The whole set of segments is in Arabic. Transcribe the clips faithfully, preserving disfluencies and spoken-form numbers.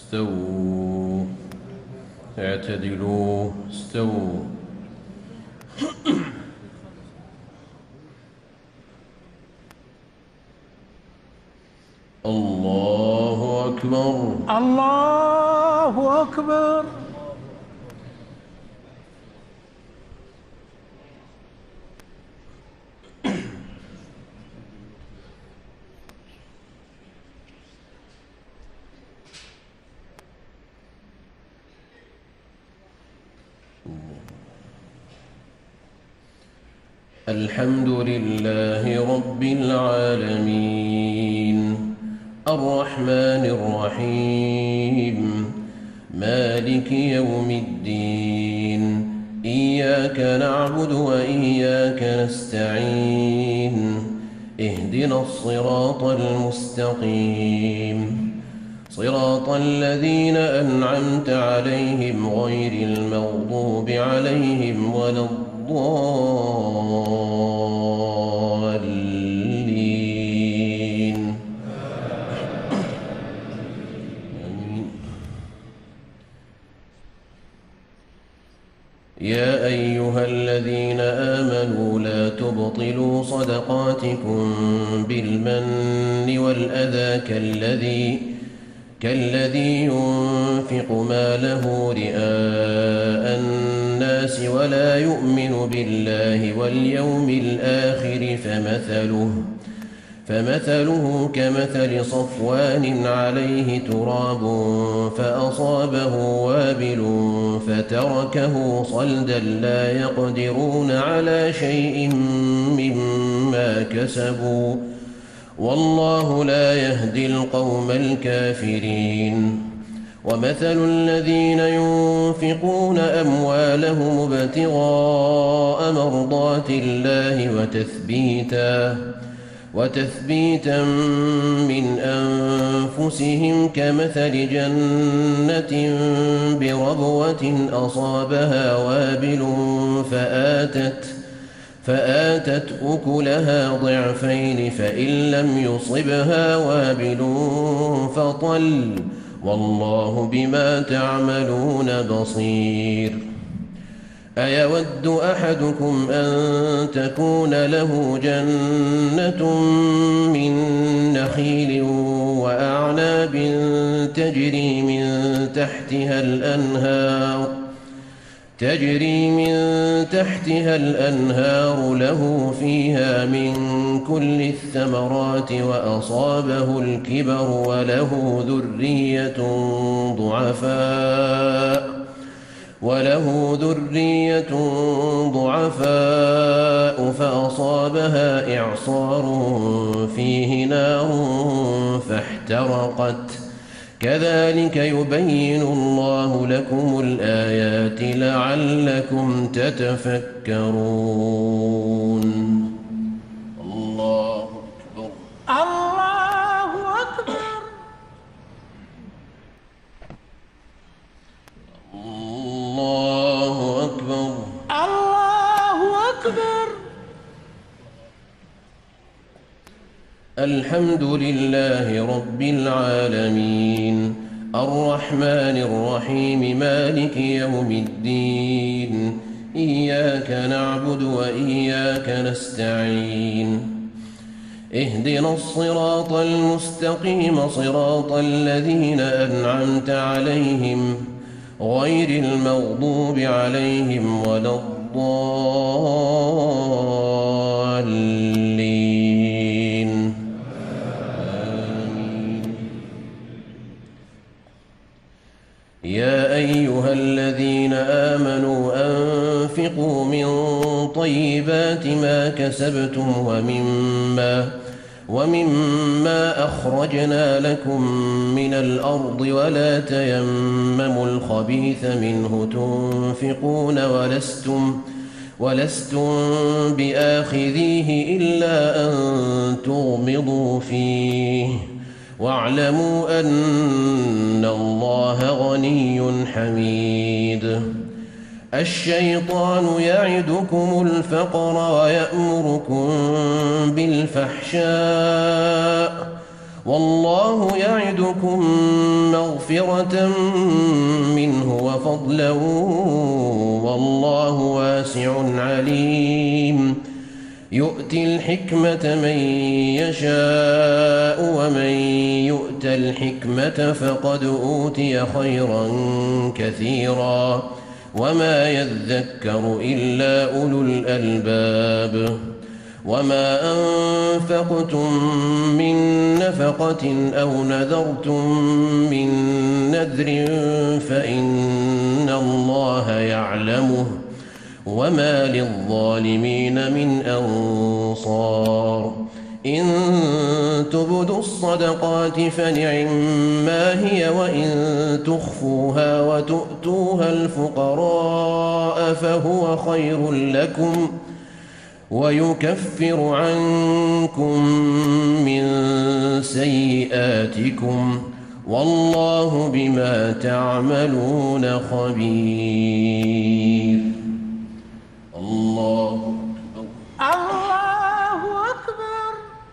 استووا اعتدلوا استووا. الله أكبر الله أكبر. الحمد لله رب العالمين الرحمن الرحيم مالك يوم الدين إياك نعبد وإياك نستعين اهدنا الصراط المستقيم صراط الذين أنعمت عليهم غير المغضوب عليهم ولا الضالين. يا أيها الذين آمنوا لا تبطلوا صدقاتكم بالمن والأذى كالذي كالذي ينفق ماله رئاء الناس ولا يؤمن بالله واليوم الآخر فمثله فمثله كمثل صفوان عليه تراب فأصابه وابل فتركه صلدا لا يقدرون على شيء مما كسبوا والله لا يهدي القوم الكافرين. ومثل الذين ينفقون أموالهم ابتغاء مرضات الله وتثبيتا وتثبيتا من أنفسهم كمثل جنة بربوة أصابها وابل فآتت فآتت أكلها ضعفين فإن لم يصبها وابل فطل والله بما تعملون بصير. أيود أحدكم أن تكون له جنة من نخيل وأعناب تجري من تحتها الأنهار تجري من تحتها الأنهار له فيها من كل الثمرات وأصابه الكبر وله ذرية ضعفاء وله ذرية ضعفاء فأصابها إعصار فيه نار فاحترقت كذلك يبين الله لكم الآيات لعلكم تتفكرون. الله أكبر الله أكبر. الله أكبر الله أكبر. الحمد لله رب العالمين الرحمن الرحيم مالك يوم الدين إياك نعبد وإياك نستعين اهدنا الصراط المستقيم صراط الذين أنعمت عليهم غير المغضوب عليهم ولا الضالين. آمين. يا أيها الذين آمنوا أنفقوا من طيبات ما كسبتم ومما ومما أخرجنا لكم من الأرض ولا تيمموا الخبيث منه تنفقون ولستم ولستم بآخذيه إلا أن تغمضوا فيه واعلموا أن الله غني حميد. الشيطان يعدكم الفقر ويأمركم بالفحشاء والله يعدكم مغفرة منه وفضلا والله واسع عليم يؤتي الحكمة من يشاء ومن يؤت الحكمة فقد أوتي خيرا كثيرا وما يذكر إلا أولو الألباب وما أنفقتم من نفقة أو نذرتم من نذر فإن الله يعلمه وما للظالمين من أنصار إن تبدوا الصدقات فنعما هي وإن تخفوها وتؤتوها الفقراء فهو خير لكم ويكفر عنكم من سيئاتكم والله بما تعملون خبير. الله الله أكبر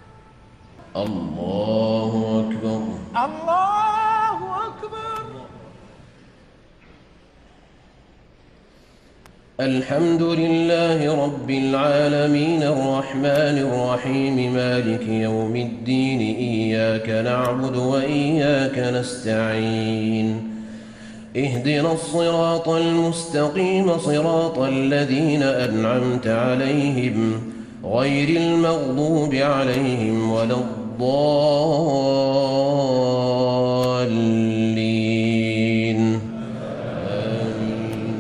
الله أكبر الله أكبر. الحمد لله رب العالمين الرحمن الرحيم مالك يوم الدين إياك نعبد وإياك نستعين اهدنا الصراط المستقيم صراط الذين أنعمت عليهم غير المغضوب عليهم ولا الضالين آمين.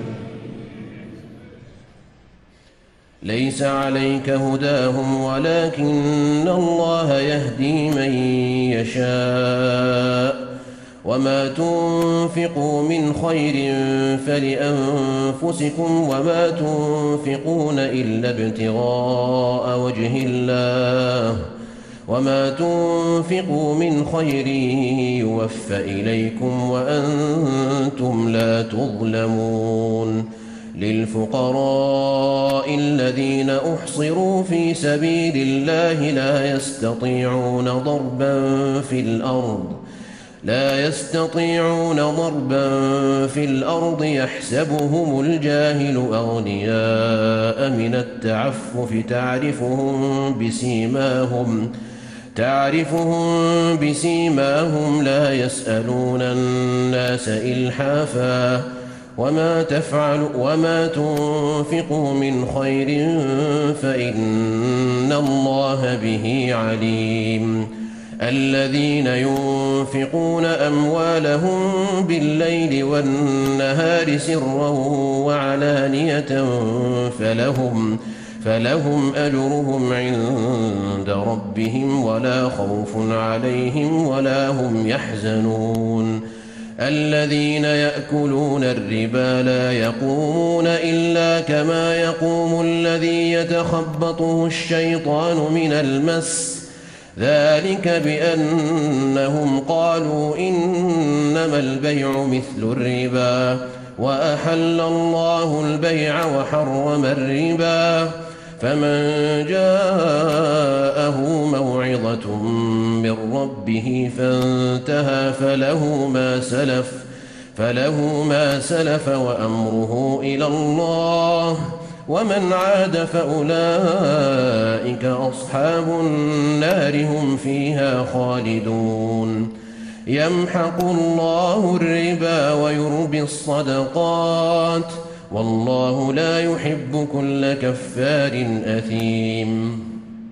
ليس عليك هداهم ولكن الله يهدي من يشاء وما تنفقوا من خير فلأنفسكم وما تنفقون إلا ابتغاء وجه الله وما تنفقوا من خير يوفى إليكم وأنتم لا تظلمون للفقراء الذين أحصروا في سبيل الله لا يستطيعون ضربا في الأرض لا يستطيعون ضربا في الأرض يحسبهم الجاهل أغنياء من التعفف تعرفهم بسيماهم تعرفهم بسيماهم لا يسألون الناس إلحافا وما تفعل وما تنفقوا من خير فإن الله به عليم الذين ينفقون أموالهم بالليل والنهار سرا وعلانية فلهم فلهم أجرهم عند ربهم ولا خوف عليهم ولا هم يحزنون الذين يأكلون الربا لا يقومون إلا كما يقوم الذي يتخبطه الشيطان من المس ذلك بأنهم قالوا إنما البيع مثل الربا وأحل الله البيع وحرم الربا فمن جاءه موعظة من ربه فانتهى فله ما سلف فله ما سلف وأمره إلى الله ومن عاد فأولئك أصحاب النار هم فيها خالدون يمحق الله الربا ويربي الصدقات والله لا يحب كل كفار أثيم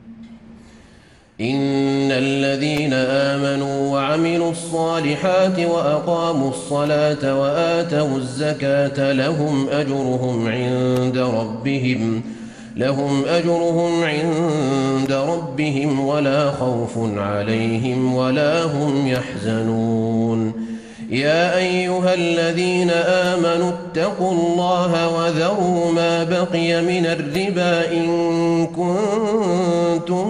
إن الذين آمنوا وعملوا الصالحات وأقاموا الصلاة وآتوا الزكاة لهم أجرهم عند ربهم لهم أجرهم عند ربهم ولا خوف عليهم ولا هم يحزنون يا أيها الذين آمنوا اتقوا الله وذروا ما بقي من الربا إن كنتم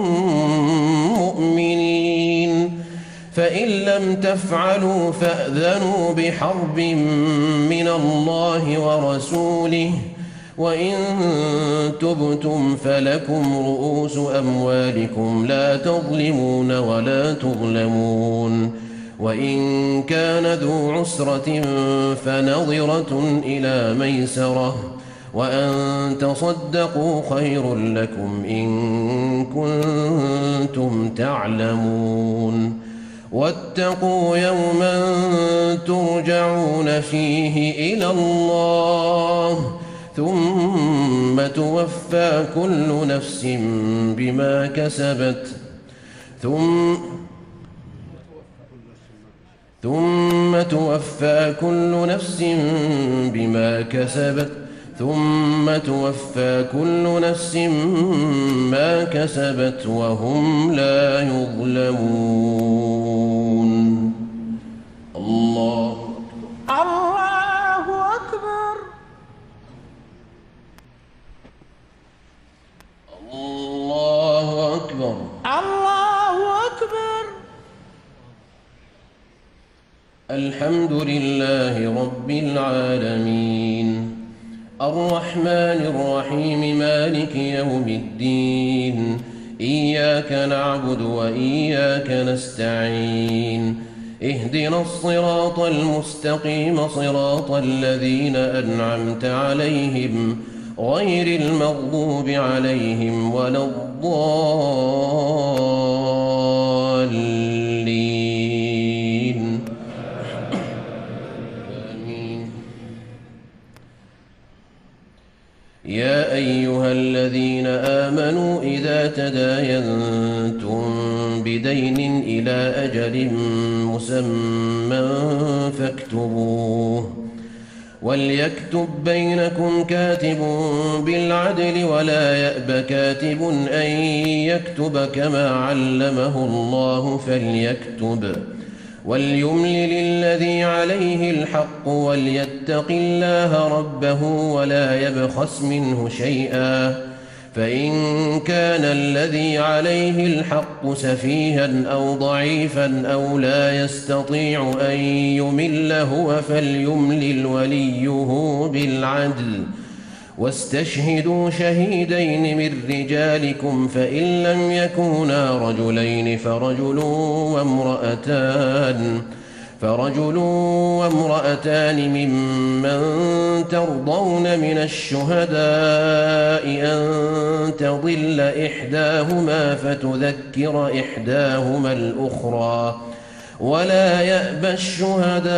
مؤمنين فإن لم تفعلوا فأذنوا بحرب من الله ورسوله وإن تبتم فلكم رؤوس أموالكم لا تظلمون ولا تظلمون وإن كان ذو عسرة فنظرة إلى ميسرة وأن تصدقوا خير لكم إن كنتم تعلمون واتقوا يوما ترجعون فيه إلى الله ثم توفى كل نفس بما كسبت ثم ثم توفى كل نفس بما كسبت ثم توفى كل نفس ما كسبت وهم لا يظلمون. الله الله أكبر. الله أكبر. الله أكبر. الحمد لله رب العالمين الرحمن الرحيم مالك يوم الدين إياك نعبد وإياك نستعين اهدنا الصراط المستقيم صراط الذين أنعمت عليهم غير المغضوب عليهم ولا الضالين آمين. يا أيها الذين آمنوا إذا تداينتم بدين إلى أجل مسمى فاكتبوه وليكتب بينكم كاتب بالعدل ولا يأب كاتب أن يكتب كما علمه الله فليكتب وليملل الذي عليه الحق وليتق الله ربه ولا يبخس منه شيئا فإن كان الذي عليه الحق سفيها أو ضعيفا أو لا يستطيع أن يمل هو فليملل وليه بالعدل واستشهدوا شهيدين من رجالكم فإن لم يكونا رجلين فرجل وامرأتان فرجل وامرأتان ممن ترضون من الشهداء أن تضل إحداهما فتذكر إحداهما الأخرى ولا يأبى الشهداء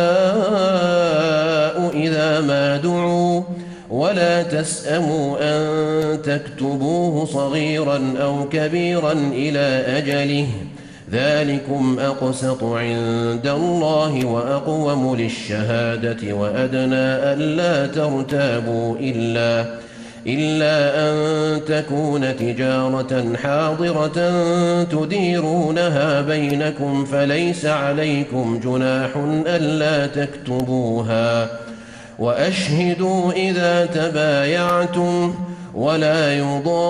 إذا ما دعوا ولا تسأموا أن تكتبوه صغيرا أو كبيرا إلى أجله ذلكم أقسط عند الله وأقوم للشهادة وأدنى ألا ترتابوا إلا إلا أن تكون تجارة حاضرة تديرونها بينكم فليس عليكم جناح ألا تكتبوها وأشهدوا إذا تبايعتم ولا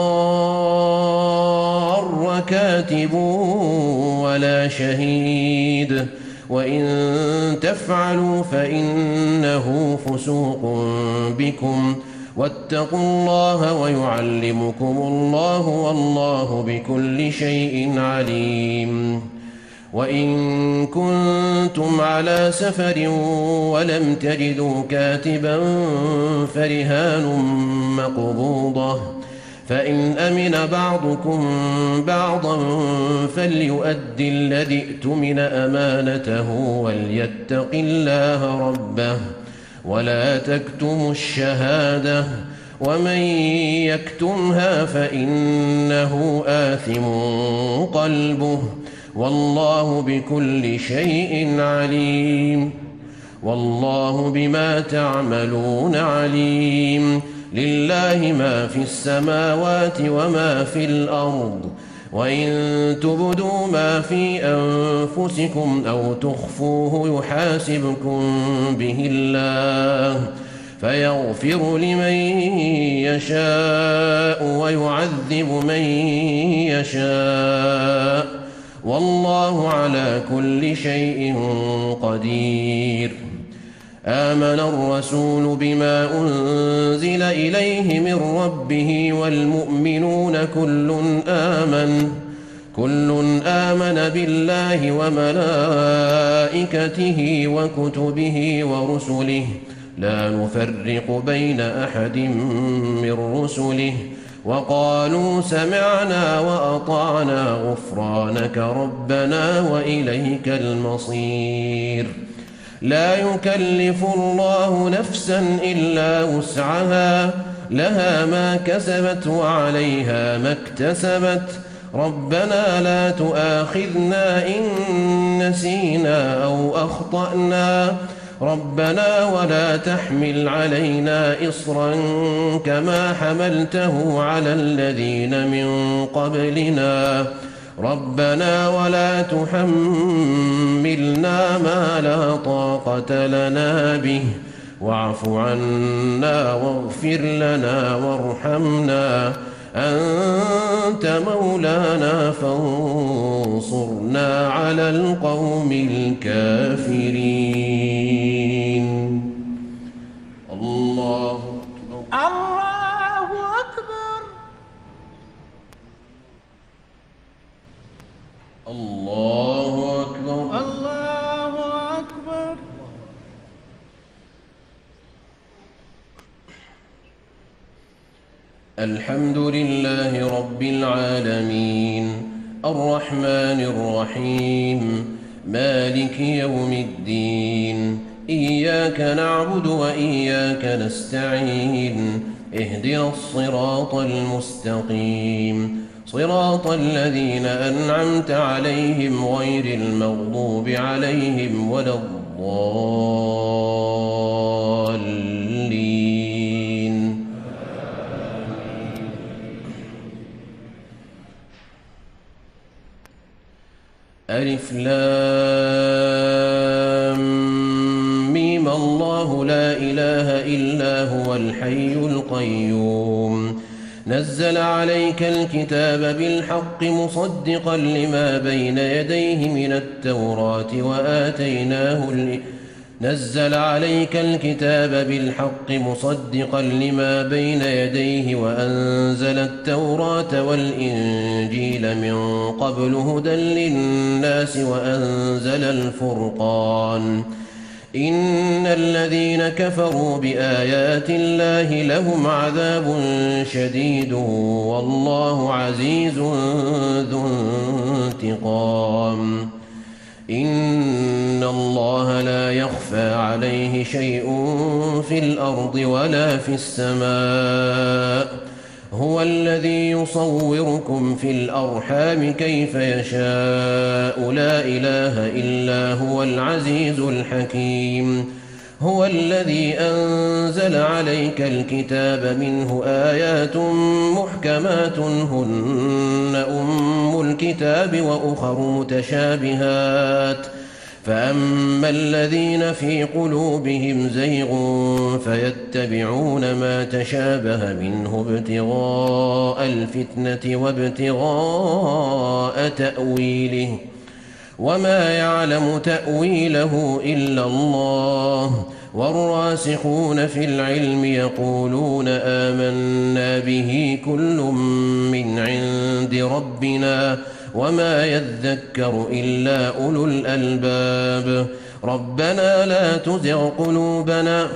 يضار كاتب ولا شهيد وإن تفعلوا فإنه فسوق بكم واتقوا الله ويعلمكم الله والله بكل شيء عليم. وإن كنتم على سفر ولم تجدوا كاتبا فرهان مقبوضة فإن أمن بعضكم بعضا فليؤدي الذي ائتمن أمانته وليتق الله ربه ولا تكتموا الشهادة ومن يكتمها فإنه آثم قلبه والله بكل شيء عليم. والله بما تعملون عليم. لله ما في السماوات وما في الأرض وإن تبدوا ما في أنفسكم أو تخفوه يحاسبكم به الله فيغفر لمن يشاء ويعذب من يشاء والله على كل شيء قدير. آمن الرسول بما أنزل إليه من ربه والمؤمنون كل آمن كل آمن بالله وملائكته وكتبه ورسله لا نفرق بين أحد من رسله وقالوا سمعنا وأطعنا غفرانك ربنا وإليك المصير لا يكلف الله نفسا إلا وسعها لها ما كسبت وعليها ما اكتسبت ربنا لا تؤاخذنا إن نسينا أو أخطأنا ربنا ولا تحمل علينا إصرا كما حملته على الذين من قبلنا ربنا ولا تحملنا ما لا طاقة لنا به واعف عنا واغفر لنا وارحمنا أنت مولانا فانصرنا على القوم الكافرين. الله الله أكبر. الله أكبر. الله أكبر. الحمد لله رب العالمين الرحمن الرحيم مالك يوم الدين إياك نعبد وإياك نستعين اهدنا الصراط المستقيم صراط الذين أنعمت عليهم غير المغضوب عليهم ولا الضالين. ألف لام ميم الله لا إله إلا هو الحي القيوم نزل عليك الكتاب بالحق مصدقا لما بين يديه من التوراة وآتيناه نزل عليك الكتاب بالحق مصدقا لما بين يديه وأنزل التوراة والإنجيل من قبل هدى للناس وأنزل الفرقان إن الذين كفروا بآيات الله لهم عذاب شديد والله عزيز ذو انتقام إن الله لا يخفى عليه شيء في الأرض ولا في السماء هو الذي يصوركم في الأرحام كيف يشاء لا إله إلا هو العزيز الحكيم هو الذي أنزل عليك الكتاب منه آيات محكمات هن أم الكتاب وأخر متشابهات فأما الذين في قلوبهم زيغ فيتبعون ما تشابه منه ابتغاء الفتنة وابتغاء تأويله وما يعلم تأويله إلا الله والراسخون في العلم يقولون آمنا به كل من عند ربنا وما يذكر إلا أولو الألباب ربنا لا تزغ قلوبنا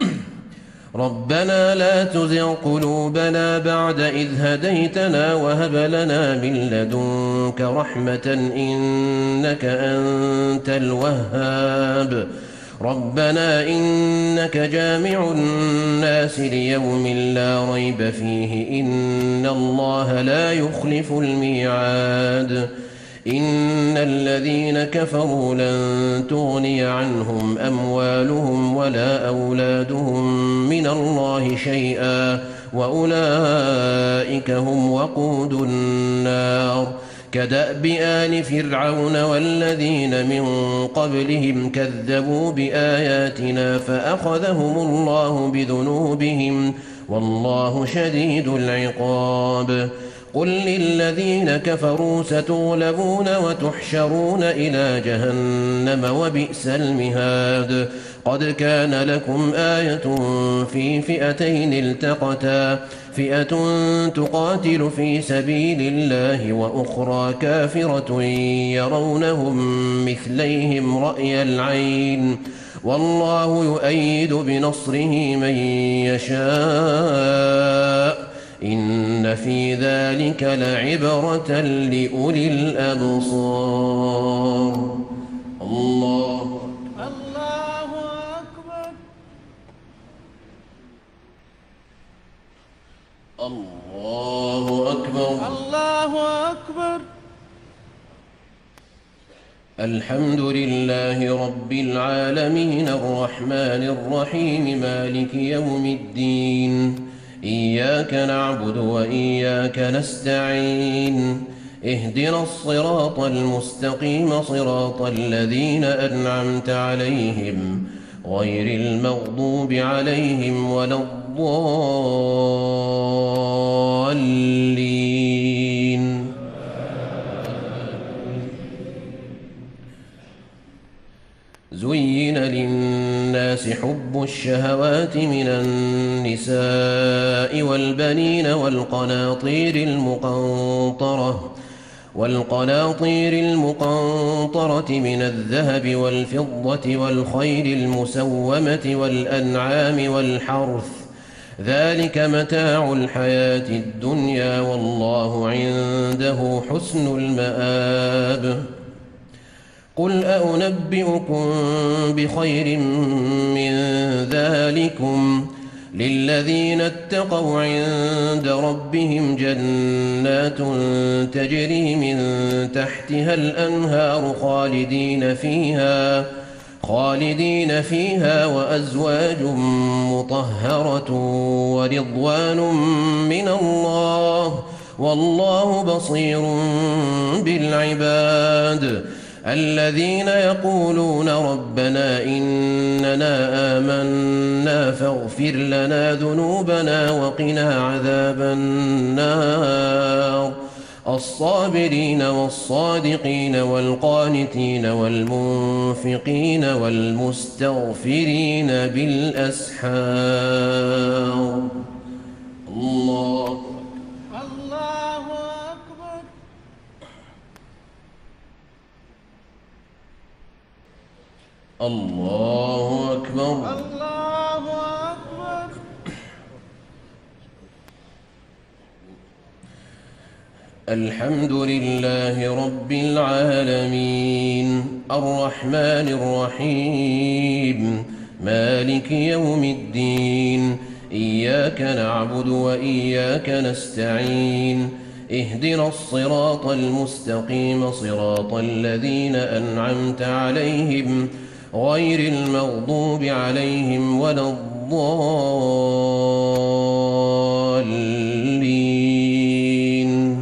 ربنا لا تزغ قلوبنا بعد إذ هديتنا وهب لنا من لدنك رحمة إنك أنت الوهاب ربنا إنك جامع الناس ليوم لا ريب فيه إن الله لا يخلف الميعاد إن الذين كفروا لن تغني عنهم أموالهم ولا أولادهم من الله شيئا وأولئك هم وقود النار كدأب آل فرعون والذين من قبلهم كذبوا بآياتنا فأخذهم الله بذنوبهم والله شديد العقاب قل للذين كفروا ستغلبون وتحشرون إلى جهنم وبئس المهاد قد كان لكم آية في فئتين التقتا فئة تقاتل في سبيل الله وأخرى كافرة يرونهم مثليهم رأي العين والله يؤيد بنصره من يشاء إن في ذلك لعبرة لأولي الأبصار الله الله أكبر الله أكبر الله أكبر الحمد لله رب العالمين الرحمن الرحيم مالك يوم الدين إياك نعبد وإياك نستعين اهدنا الصراط المستقيم صراط الذين أنعمت عليهم غير المغضوب عليهم ولا الضالين زين للناس حب الشهوات من النساء والبنين والقناطير المقنطرة والقناطير المقنطرة من الذهب والفضة والخيل المسومة والأنعام والحرث ذلك متاع الحياة الدنيا والله عنده حسن المآب قل أنبئكم بخير من ذلكم للذين اتقوا عند ربهم جنات تجري من تحتها الأنهار خالدين فيها خالدين فيها وأزواج مطهرة ورضوان من الله والله بصير بالعباد الذين يقولون ربنا إننا آمنا فاغفر لنا ذنوبنا وقنا عذاب النار الصابرين والصادقين والقانتين والمنفقين والمستغفرين بالأسحار الله الله أكبر الله أكبر الله أكبر الحمد لله رب العالمين الرحمن الرحيم مالك يوم الدين إياك نعبد وإياك نستعين اهدنا الصراط المستقيم صراط الذين أنعمت عليهم غير المغضوب عليهم ولا الضالين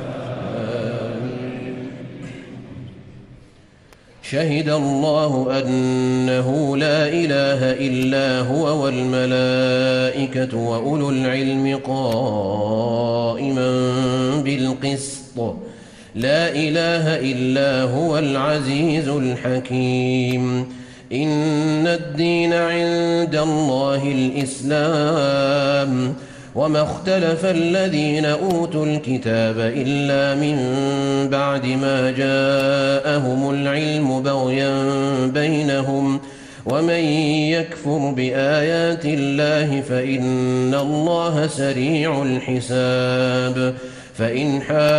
شهد الله أنه لا إله إلا هو والملائكة وأولو العلم قائما بالقسط لا إله إلا هو العزيز الحكيم إن الدين عند الله الإسلام وما اختلف الذين أوتوا الكتاب إلا من بعد ما جاءهم العلم بغيا بينهم ومن يكفر بآيات الله فإن الله سريع الحساب فإن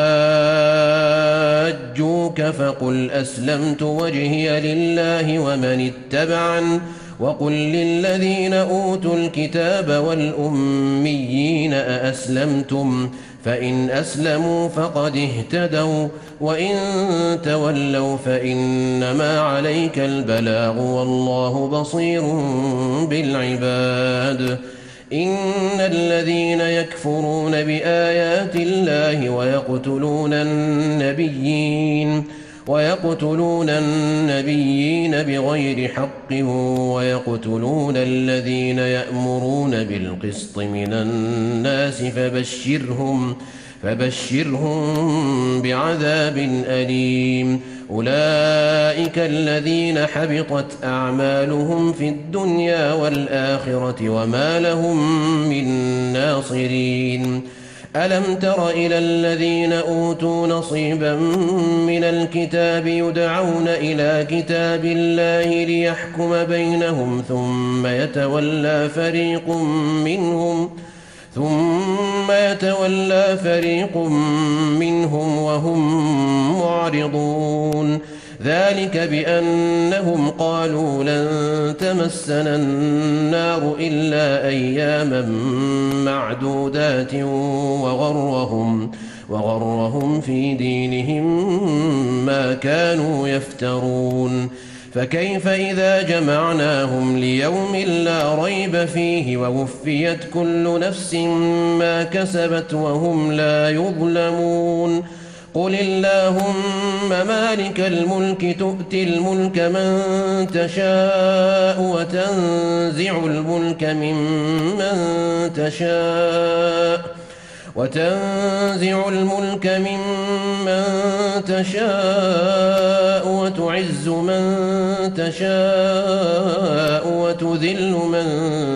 حاجوك فقل أسلمت وجهي لله ومن اتبعن وقل للذين أوتوا الكتاب والأميين أأسلمتم فإن أسلموا فقد اهتدوا وإن تولوا فإنما عليك البلاغ والله بصير بالعباد إن الذين يكفرون بآيات الله ويقتلون النبيين ويقتلون النبيين بغير حق ويقتلون الذين يأمرون بالقسط من الناس فبشرهم فبشرهم بعذاب أليم أولئك الذين حبطت أعمالهم في الدنيا والآخرة وما لهم من ناصرين ألم تر إلى الذين أوتوا نصيبا من الكتاب يدعون إلى كتاب الله ليحكم بينهم ثم يتولى فريق منهم ثم يتولى فريق منهم وهم معرضون ذلك بأنهم قالوا لن تمسنا النار إلا أياما معدودات وغرهم وغرهم في دينهم ما كانوا يفترون فكيف إذا جمعناهم ليوم لا ريب فيه ووفيت كل نفس ما كسبت وهم لا يظلمون قل اللهم مالك الملك تؤتي الملك من تشاء وتنزع الملك ممن تشاء وتنزع الملك ممن تشاء وتعز من تشاء وتذل من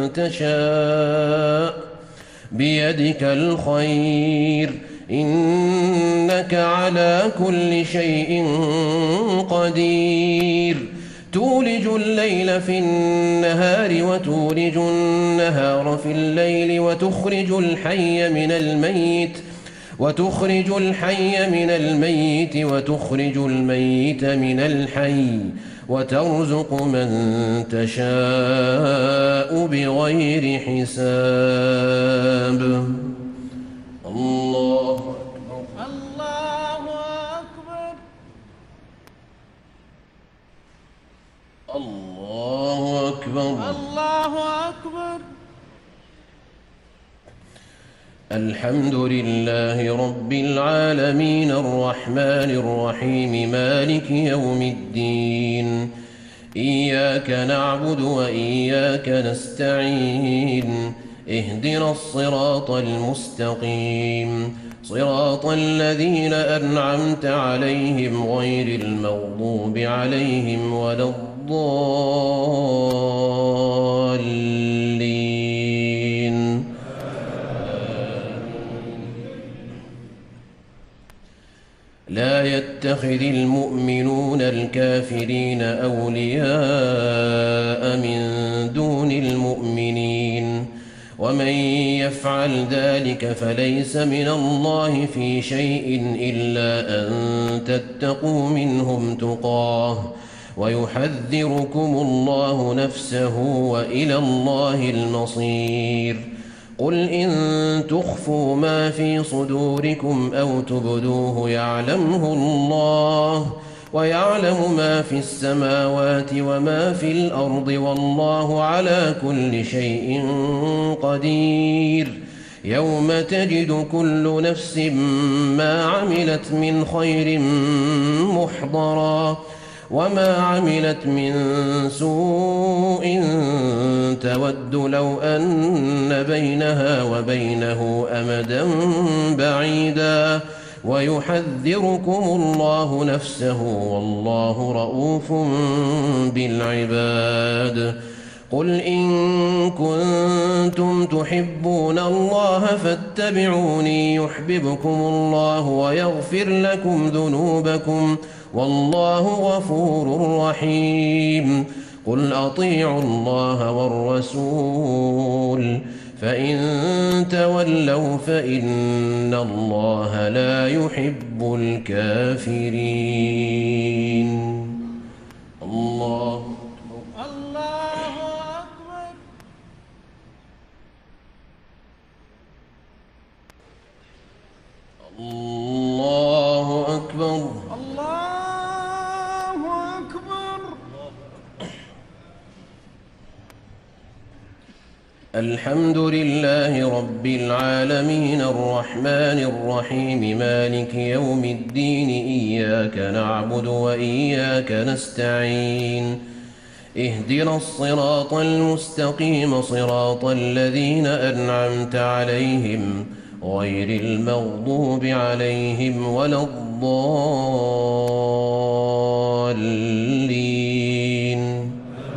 تشاء بيدك الخير إنك على كل شيء قدير تولج الليل في النهار وتولج النهار في الليل وتخرج الحي من الميت وتخرج الحي من الميت وتخرج الميت من الحي وترزق من تشاء بغير حساب الله أكبر الله أكبر الله أكبر الله أكبر الحمد لله رب العالمين الرحمن الرحيم مالك يوم الدين إياك نعبد وإياك نستعين اهدنا الصراط المستقيم صراط الذين أنعمت عليهم غير المغضوب عليهم ولا الضالين لا يتخذ المؤمنون الكافرين أولياء من دون المؤمنين ومن يفعل ذلك فليس من الله في شيء إلا أن تتقوا منهم تقاه ويحذركم الله نفسه وإلى الله المصير قل إن تخفوا ما في صدوركم أو تبدوه يعلمه الله ويعلم ما في السماوات وما في الأرض والله على كل شيء قدير يوم تجد كل نفس ما عملت من خير محضرا وما عملت من سوء تود لو أن بينها وبينه أمدا بعيدا ويحذركم الله نفسه والله رؤوف بالعباد قل إن كنتم تحبون الله فاتبعوني يحببكم الله ويغفر لكم ذنوبكم والله غفور رحيم قل أطيعوا الله والرسول فإن تولوا فإن الله لا يحب الكافرين الله الله أكبر الله أكبر الله أكبر الحمد لله رب العالمين الرحمن الرحيم مالك يوم الدين إياك نعبد وإياك نستعين اهدنا الصراط المستقيم صراط الذين أنعمت عليهم غير المغضوب عليهم ولا الضالين.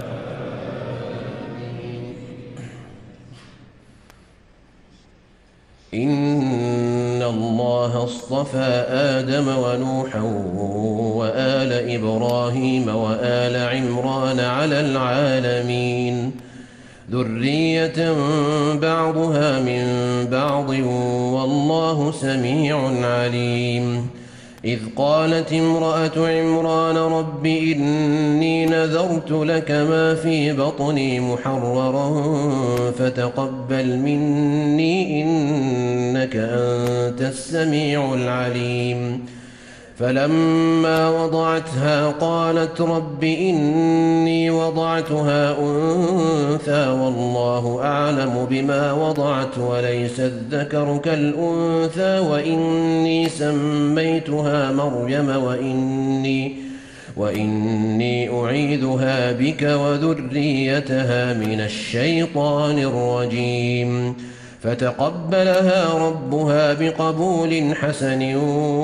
إن الله اصطفى آدم ونوحا وآل إبراهيم وآل عمران على العالمين ذرية بعضها من بعض والله سميع عليم. إذ قالت امرأة عمران رب إني نذرت لك ما في بطني محررا فتقبل مني إنك أنت السميع العليم. فلما وضعتها قالت رب إني وضعتها أنثى والله أعلم بما وضعت وليس الذكر كالأنثى وإني سميتها مريم وإني, وإني أعيذها بك وذريتها من الشيطان الرجيم. فتقبلها ربها بقبول حسن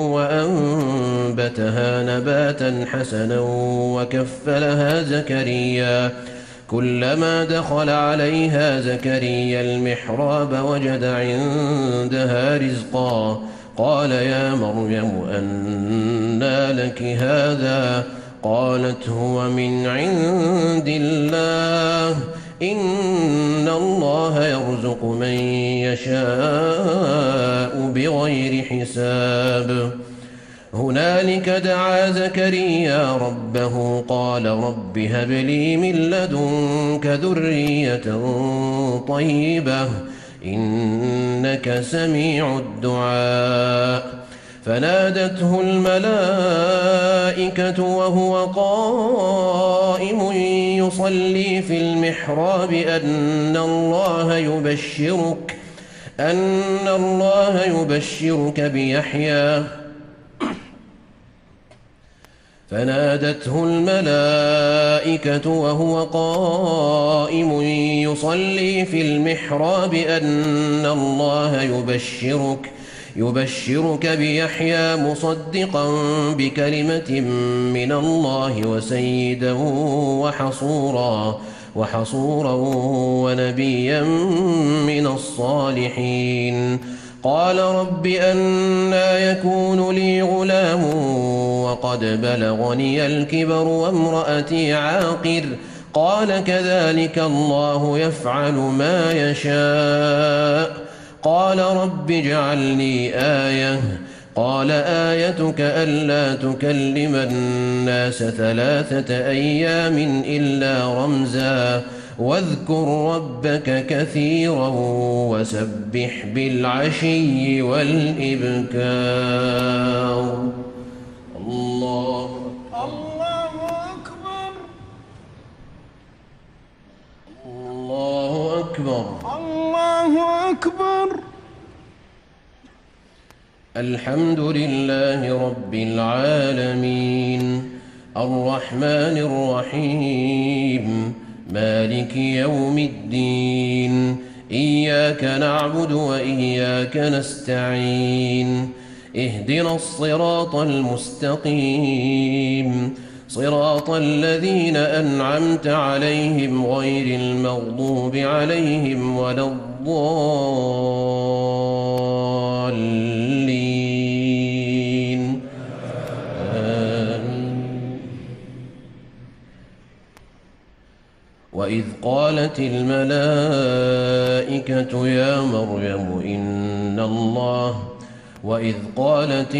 وأنبتها نباتا حسنا وكفلها زكريا كلما دخل عليها زكريا المحراب وجد عندها رزقا قال يا مريم أنى لك هذا قالت هو من عند الله إن الله يرزق من يشاء بغير حساب. هنالك دعا زكريا ربه قال رب هب لي من لدنك ذرية طيبة إنك سميع الدعاء. فنادته الملائكة وهو قائم يصلي في المحراب أن الله يبشرك أن الله يبشرك بيحيى فنادته الملائكة وهو قائم يصلي في المحراب أن الله يبشرك يبشرك بيحيى مصدقا بكلمة من الله وسيدا وحصورا وحصورا ونبيا من الصالحين. قال رب أنى يكون لي غلام وقد بلغني الكبر وامرأتي عاقر قال كذلك الله يفعل ما يشاء. قال رب اجعل لي آية قال آيتك ألا تكلم الناس ثلاثة أيام إلا رمزا واذكر ربك كثيرا وسبح بالعشي والإبكار. الله الله أكبر الله أكبر الله أكبر. الحمد لله رب العالمين الرحمن الرحيم مالك يوم الدين إياك نعبد وإياك نستعين اهدنا الصراط المستقيم صراط الذين أنعمت عليهم غير المغضوب عليهم ولا الضالين آمين. وإذ قالت الملائكة يا مريم إن الله وإذ قالت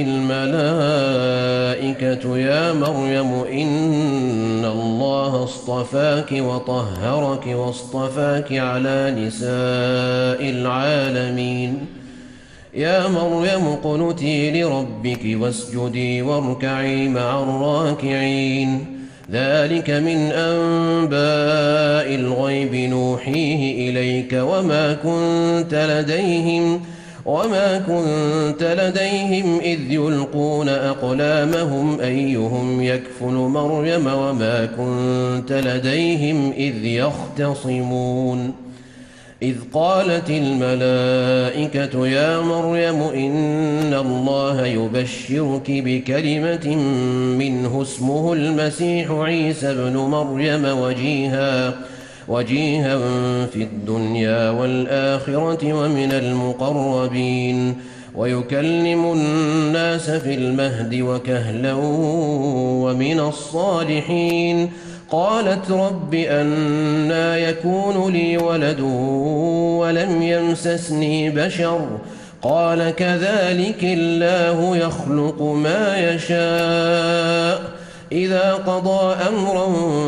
الملائكة يا مريم إن الله اصطفاك وطهرك واصطفاك على نساء العالمين يا مريم اقنتي لربك واسجدي واركعي مع الراكعين ذلك من أنباء الغيب نوحيه إليك إليك وما كنت لديهم وما كنت لديهم إذ يلقون أقلامهم أيهم يكفل مريم وما كنت لديهم إذ يختصمون إذ قالت الملائكة يا مريم إن الله يبشرك بكلمة منه اسمه المسيح عيسى ابن مريم وجيها وجيها في الدنيا والآخرة ومن المقربين ويكلم الناس في المهد وكهلا ومن الصالحين قالت رب أنى يكون لي ولد ولم يمسسني بشر قال كذلك الله يخلق ما يشاء إذا قضى أمرا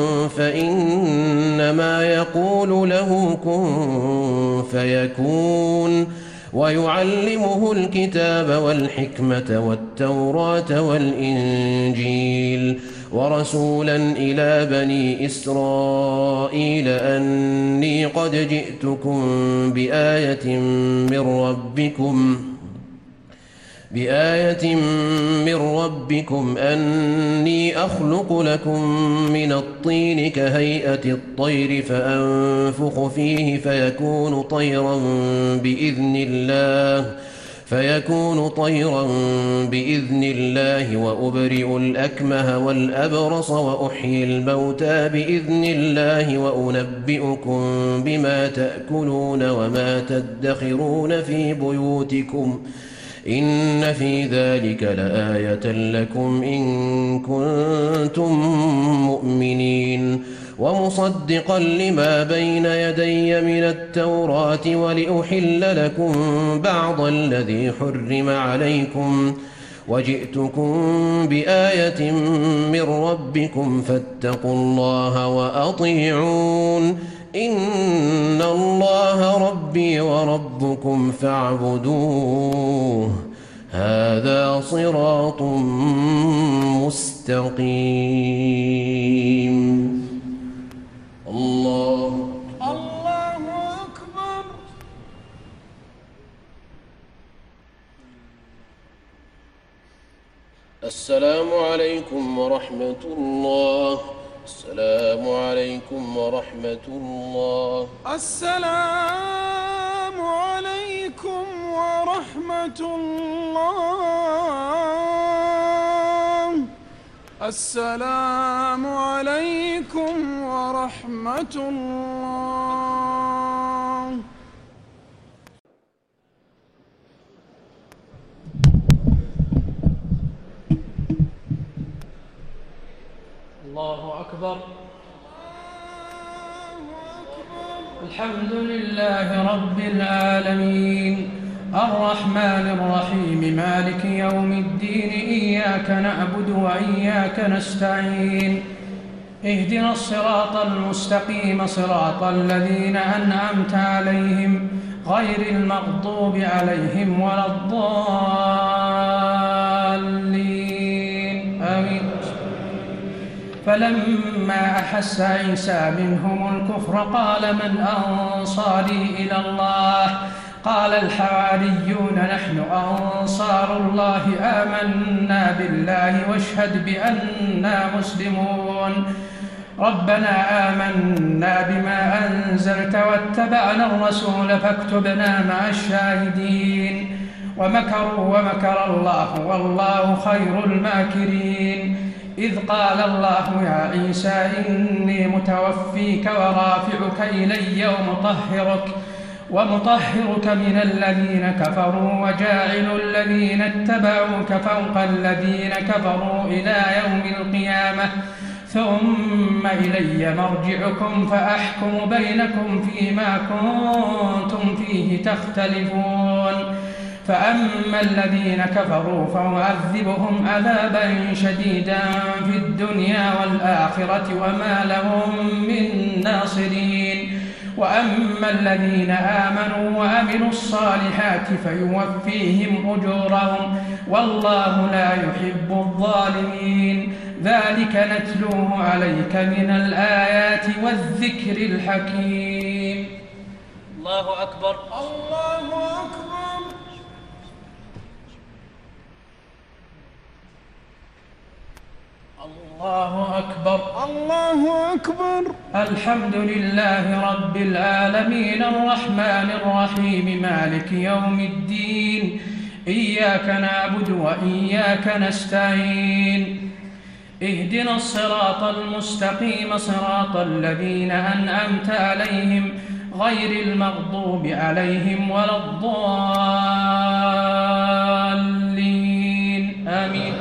فإنما يقول له كن فيكون ويعلمه الكتاب والحكمة والتوراة والإنجيل ورسولا إلى بني إسرائيل أني قد جئتكم بآية من ربكم بآية من ربكم أني أخلق لكم من الطين كهيئة الطير فأنفخ فيه فيكون طيرا بإذن الله فيكون طيرا بإذن الله وأبرئ الأكمه والأبرص وأحيي الموتى بإذن الله وأنبئكم بما تأكلون وما تدخرون في بيوتكم إن في ذلك لآية لكم إن كنتم مؤمنين ومصدقا لما بين يدي من التوراة ولأحل لكم بعض الذي حرم عليكم وجئتكم بآية من ربكم فاتقوا الله وأطيعون إن الله ربي وربكم فاعبدوه هذا صراط مستقيم الله الله أكبر. السلام عليكم ورحمة الله. السلام عليكم ورحمة الله. السلام عليكم ورحمة الله. السلام عليكم ورحمة الله. الله أكبر. الحمد لله رب العالمين الرحمن الرحيم مالك يوم الدين إياك نعبد وإياك نستعين اهدنا الصراط المستقيم صراط الذين أنعمت عليهم غير المغضوب عليهم ولا الضالين آمين. فلما أحس عيسى منهم الكفر قال من أنصاري إلى الله قال الحواريون نحن أنصار الله آمنا بالله واشهد بأننا مسلمون ربنا آمنا بما أنزلت واتبعنا الرسول فاكتبنا مع الشاهدين ومكروا ومكر الله والله خير الماكرين إذ قال الله يا عيسى إني متوفيك ورافعك إلي ومطهرك ومطهرك من الذين كفروا وجاعل الذين اتبعوك فوق الذين كفروا إلى يوم القيامة ثم إلي مرجعكم فأحكم بينكم فيما كنتم فيه تختلفون فأما الذين كفروا فأعذبهم عذابا شديدا في الدنيا والآخرة وما لهم من ناصرين وأما الذين آمنوا وعملوا الصالحات فيوفيهم أجورهم والله لا يحب الظالمين ذلك نتلوه عليك من الآيات والذكر الحكيم. الله أكبر. الله أكبر. الله أكبر. الله أكبر. الحمد لله رب العالمين الرحمن الرحيم مالك يوم الدين إياك نعبد وإياك نستعين اهدنا الصراط المستقيم صراط الذين أنعمت عليهم غير المغضوب عليهم ولا الضالين آمين.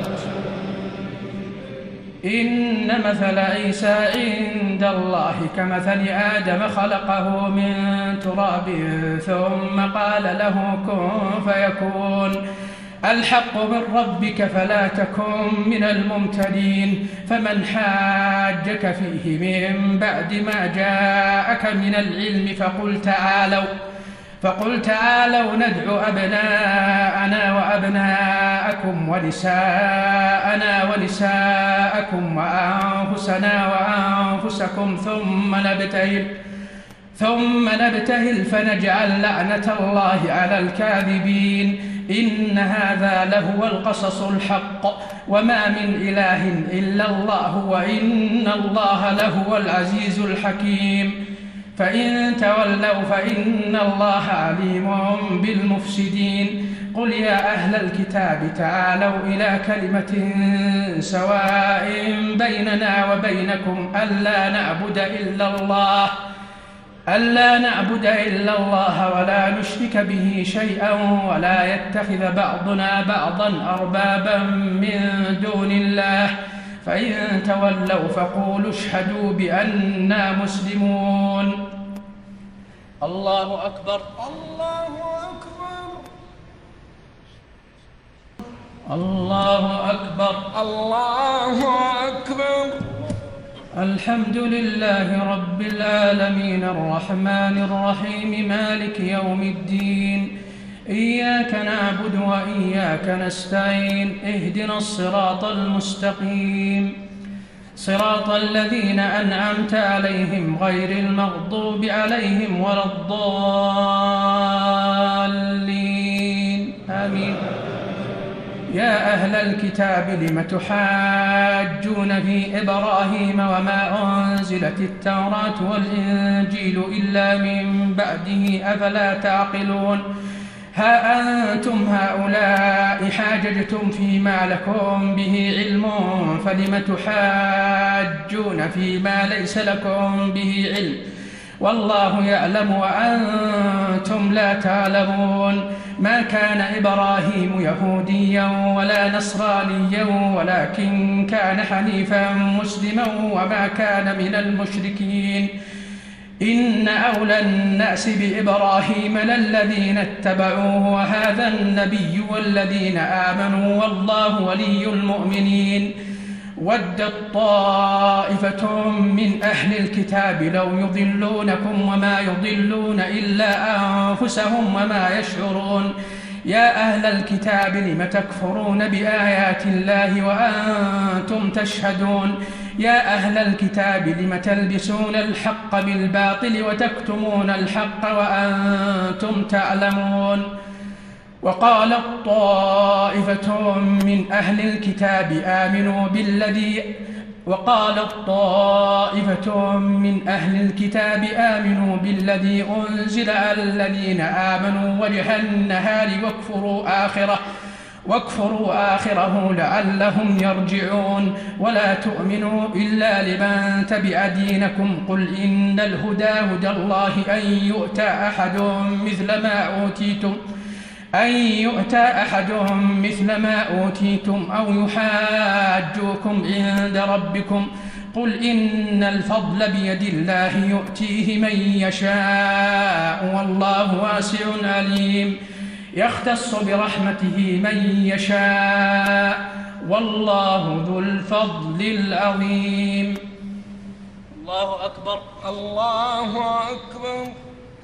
إن مثل عيسى عند الله كمثل آدم خلقه من تراب ثم قال له كن فيكون الحق من ربك فلا تكن من الممتدين فمن حاجك فيه من بعد ما جاءك من العلم فقل تعالوا فقل تعالوا ندعو أبناءنا وأبناءكم ونساءنا ونساءكم وأنفسنا وأنفسكم ثم نبتهل ثم نبتهل فنجعل لعنة الله على الكاذبين إن هذا لهو القصص الحق وما من إله إلا الله وإن الله لهو العزيز الحكيم فإن تولوا فإن الله عليم بالمفسدين قل يا أهل الكتاب تعالوا إلى كلمة سواء بيننا وبينكم ألا نعبد إلا الله ألا نعبد إلا الله ولا نشرك به شيئا ولا يتخذ بعضنا بعضا أربابا من دون الله فإن تولوا فقولوا اشهدوا بأننا مسلمون. الله أكبر. الله أكبر. الله أكبر. الله أكبر. الحمد لله رب العالمين الرحمن الرحيم مالك يوم الدين إياك نعبد وإياك نستعين اهدنا الصراط المستقيم صراط الذين أنعمت عليهم غير المغضوب عليهم ولا الضالين آمين. يا أهل الكتاب لم تحاجون في إبراهيم وما أنزلت التوراة والإنجيل إلا من بعده أفلا تعقلون ها أنتم هؤلاء حاججتم فيما لكم به علم فلم تحاجون فيما ليس لكم به علم والله يعلم وأنتم لا تعلمون ما كان إبراهيم يهوديا ولا نصرانيا ولكن كان حنيفا مسلما وما كان من المشركين إن أولى الناس بإبراهيم للذين اتبعوه وهذا النبي والذين آمنوا والله ولي المؤمنين ودت طائفة من أهل الكتاب لو يضلونكم وما يضلون إلا أنفسهم وما يشعرون يا أهل الكتاب لم تكفرون بآيات الله وأنتم تشهدون يا أهل الكتاب لم تلبسون الحق بالباطل وتكتمون الحق وأنتم تعلمون وقالت طائفة من أهل الكتاب آمنوا بالذي وقالت طائفة من أهل الكتاب آمنوا بالذي أنزل على الذين آمنوا وجه النهار واكفروا آخره واكفروا آخره لعلهم يرجعون ولا تؤمنوا إلا لمن تبع دينكم قل إن الهدى هدى الله أن يؤتى أحد مثل ما أوتيتم أن يؤتى أحد مثل ما أوتيتم أو يحاجوكم عند ربكم قل إن الفضل بيد الله يؤتيه من يشاء والله واسع عليم يختص برحمته من يشاء والله ذو الفضل العظيم. الله أكبر. الله أكبر.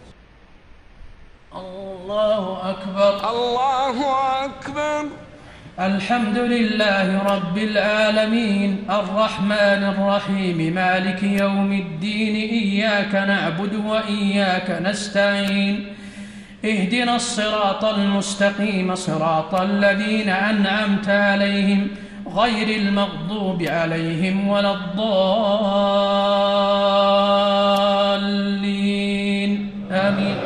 الله أكبر. الله أكبر. الحمد لله رب العالمين الرحمن الرحيم مالك يوم الدين إياك نعبد وإياك نستعين اهدنا الصراط المستقيم صراط الذين أنعمت عليهم غير المغضوب عليهم ولا الضالين آمين.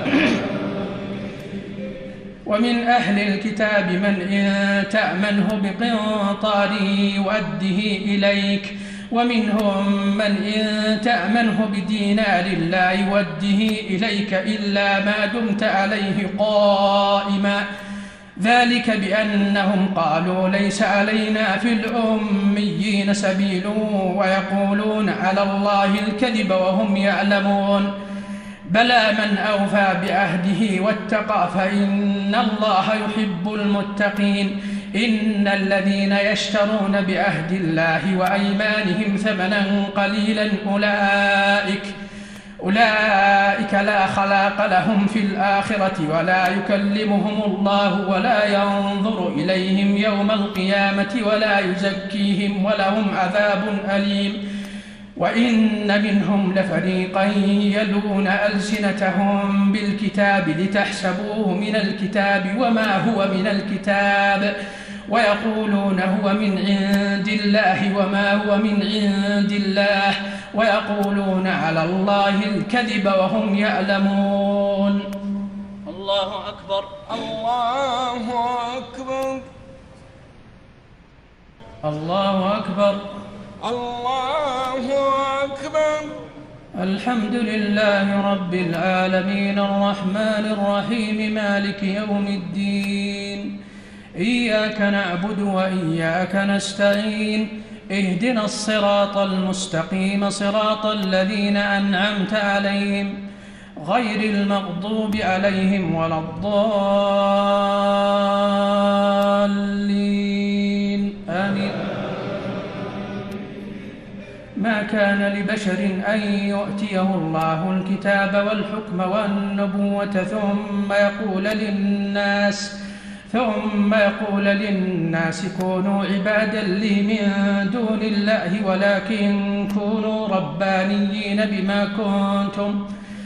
ومن أهل الكتاب من إن تأمنه بقنطار يؤده إليك ومنهم من إن تأمنه بدينار لا يوده إليك إلا ما دمت عليه قائما ذلك بأنهم قالوا ليس علينا في الأميين سبيل ويقولون على الله الكذب وهم يعلمون بلى من أوفى بعهده واتقى فإن الله يحب المتقين إن الذين يشترون بعهد الله وأيمانهم ثمنا قليلا أولئك أولئك لا خلاق لهم في الآخرة ولا يكلمهم الله ولا ينظر إليهم يوم القيامة ولا يزكيهم ولهم عذاب أليم وإن منهم لفريقا يلون ألسنتهم بالكتاب لتحسبوه من الكتاب وما هو من الكتاب ويقولون هو من عند الله وما هو من عند الله ويقولون على الله الكذب وهم يعلمون. الله أكبر الله أكبر الله أكبر الله أكبر. الحمد لله رب العالمين الرحمن الرحيم مالك يوم الدين إياك نعبد وإياك نستعين اهدنا الصراط المستقيم صراط الذين أنعمت عليهم غير المغضوب عليهم ولا الضالين آمين. ما كان لبشر أن يؤتيه الله الكتاب والحكم والنبوة ثم يقول للناس ثم يقول للناس كونوا عبادا لي من دون الله ولكن كونوا ربانيين بما كنتم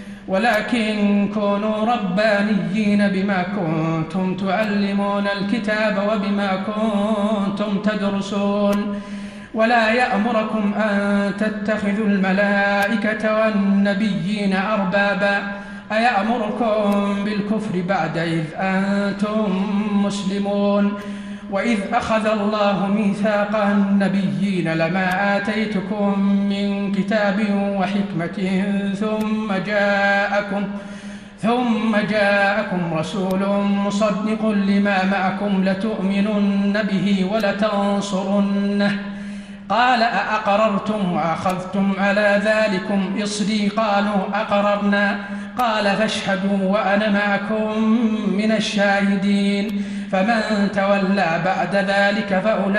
ولكن كونوا ربانيين بما كنتم تعلمون الكتاب وبما كنتم تدرسون ولا يأمركم أن تتخذوا الملائكة والنبيين أربابا أيأمركم بالكفر بعد إذ أنتم مسلمون وإذ أخذ الله ميثاق النبيين لما آتيتكم من كتاب وحكمة ثم جاءكم ثم جاءكم رسول مصدق لما معكم لتؤمنن به ولتنصرنه قال أأقررتم وأخذتم على ذلكم إصري قالوا أقررنا قال فاشهدوا وأنا معكم من الشاهدين فمن تولى بعد ذلك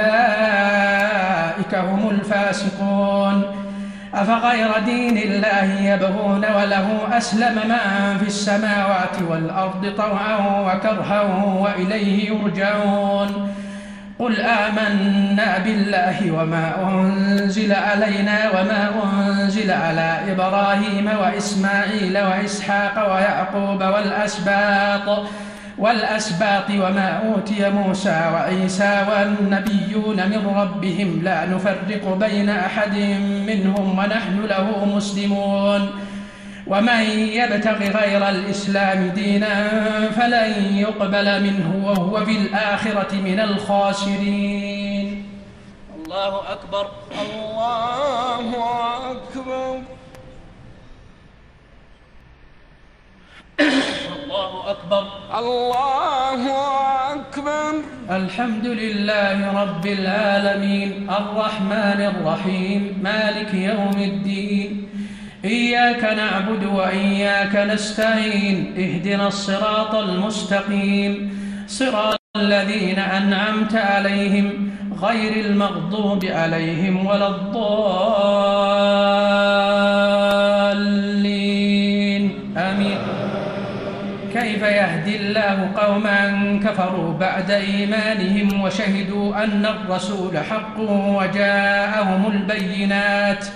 فأولئك هم الفاسقون أفغير دين الله يبغون وله أسلم من في السماوات والأرض طوعا وكرها وإليه يرجعون قل آمنا بالله وما أنزل علينا وما أنزل على إبراهيم وإسماعيل وإسحاق ويعقوب والأسباط والأسباط وما أوتي موسى وعيسى والنبيون من ربهم لا نفرق بين أحد منهم ونحن له مسلمون ومن يبتغ غير الإسلام دينا فلن يقبل منه وهو في الآخرة من الخاسرين. الله أكبر الله أكبر الله أكبر الله أكبر. الحمد لله رب العالمين الرحمن الرحيم مالك يوم الدين إياك نعبد وإياك نستعين اهدنا الصراط المستقيم صراط الذين أنعمت عليهم غير المغضوب عليهم ولا الضالين آمين. كيف يهدي الله قوما كفروا بعد إيمانهم وشهدوا أن الرسول حق وجاءهم البينات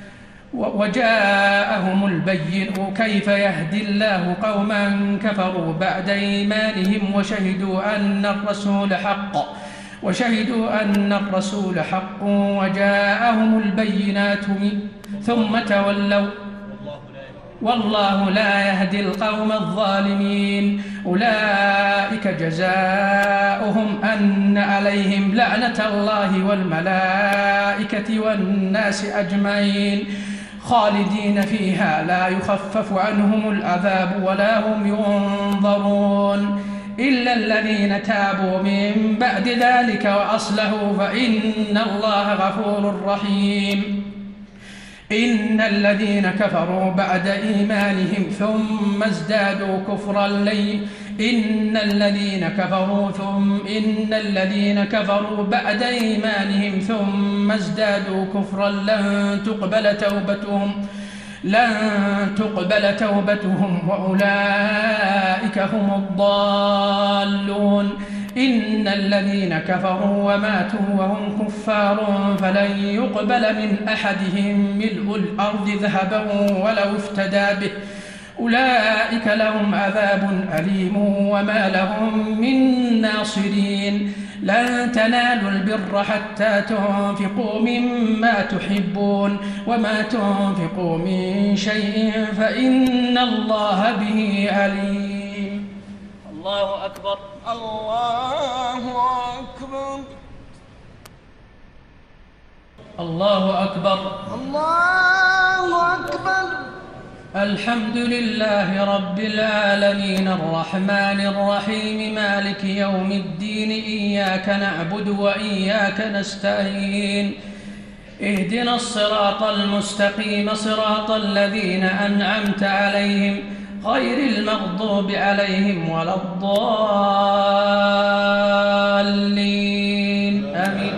وجاءهم البين كيف يهدي الله قوما كفروا بعد إيمانهم وشهدوا أن الرسول حق وشهدوا أن الرسول حق وجاءهم البينات ثم تولوا والله لا يهدي القوم الظالمين. أولئك جزاؤهم أن عليهم لعنة الله والملائكة والناس أجمعين خالدين فيها لا يخفف عنهم العذاب ولا هم ينظرون إلا الذين تابوا من بعد ذلك وأصلحوا فإن الله غفور رحيم. إن الذين كفروا بعد إيمانهم ثم ازدادوا كفرا لن إن الذين كفروا ثم إن الذين كفروا بعد إيمانهم ثم ازدادوا كفرا لن تقبل توبتهم لن تقبل توبتهم وأولئك هم الضالون. إن الذين كفروا وماتوا وهم كفار فلن يقبل من أحدهم ملء الأرض ذهبا ولو افتدى به أولئك لهم عذاب أليم وما لهم من ناصرين. لن تنالوا البر حتى تنفقوا مما تحبون وما تنفقوا من شيء فإن الله به عليم. الله أكبر. الله أكبر. الله أكبر. الله أكبر. الحمد لله رب العالمين الرحمن الرحيم مالك يوم الدين إياك نعبد وإياك نستعين اهدنا الصراط المستقيم صراط الذين أنعمت عليهم غير المغضوب عليهم ولا الضالين آمين.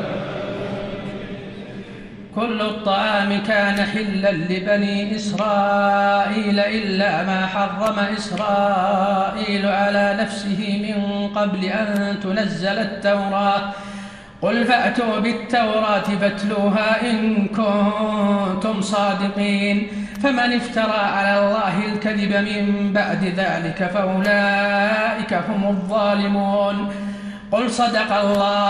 كل الطعام كان حلا لبني إسرائيل إلا ما حرم إسرائيل على نفسه من قبل أن تنزل التوراة قل فأتوا بالتوراة فاتلوها إن كنتم صادقين. فمن افترى على الله الكذب من بعد ذلك فأولئك هم الظالمون. قل صدق الله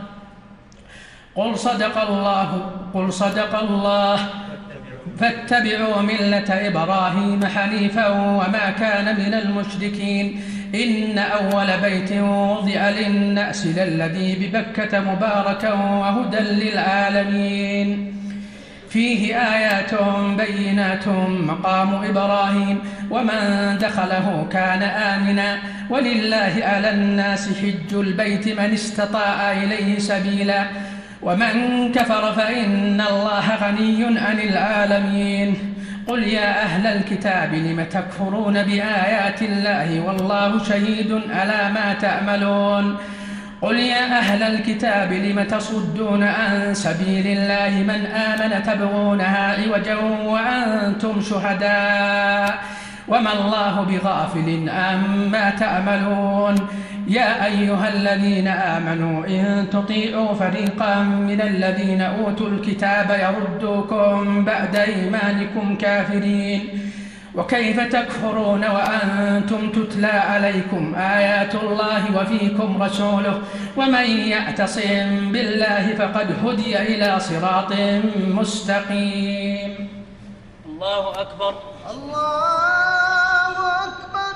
قل صدق الله قل صدق الله فاتبعوا ملة إبراهيم حنيفا وما كان من المشركين. إن أول بيت وضع للناس للذي ببكة مباركا وهدى للعالمين فيه آيات بينات مقام إبراهيم ومن دخله كان آمنا ولله على الناس حج البيت من استطاع إليه سبيلا ومن كفر فإن الله غني عن العالمين. قل يا أهل الكتاب لم تكفرون بآيات الله والله شهيد على ما تعملون. قل يا أهل الكتاب لم تصدون عن سبيل الله من آمن تبغونها عوجا وأنتم شهداء وما الله بغافل عما تعملون. يا أيها الذين آمنوا إن تطيعوا فريقا من الذين أوتوا الكتاب يردوكم بعد إيمانكم كافرين وكيف تكفرون وأنتم تتلى عليكم آيات الله وفيكم رسوله ومن يعتصم بالله فقد هدي إلى صراط مستقيم. الله أكبر. الله أكبر.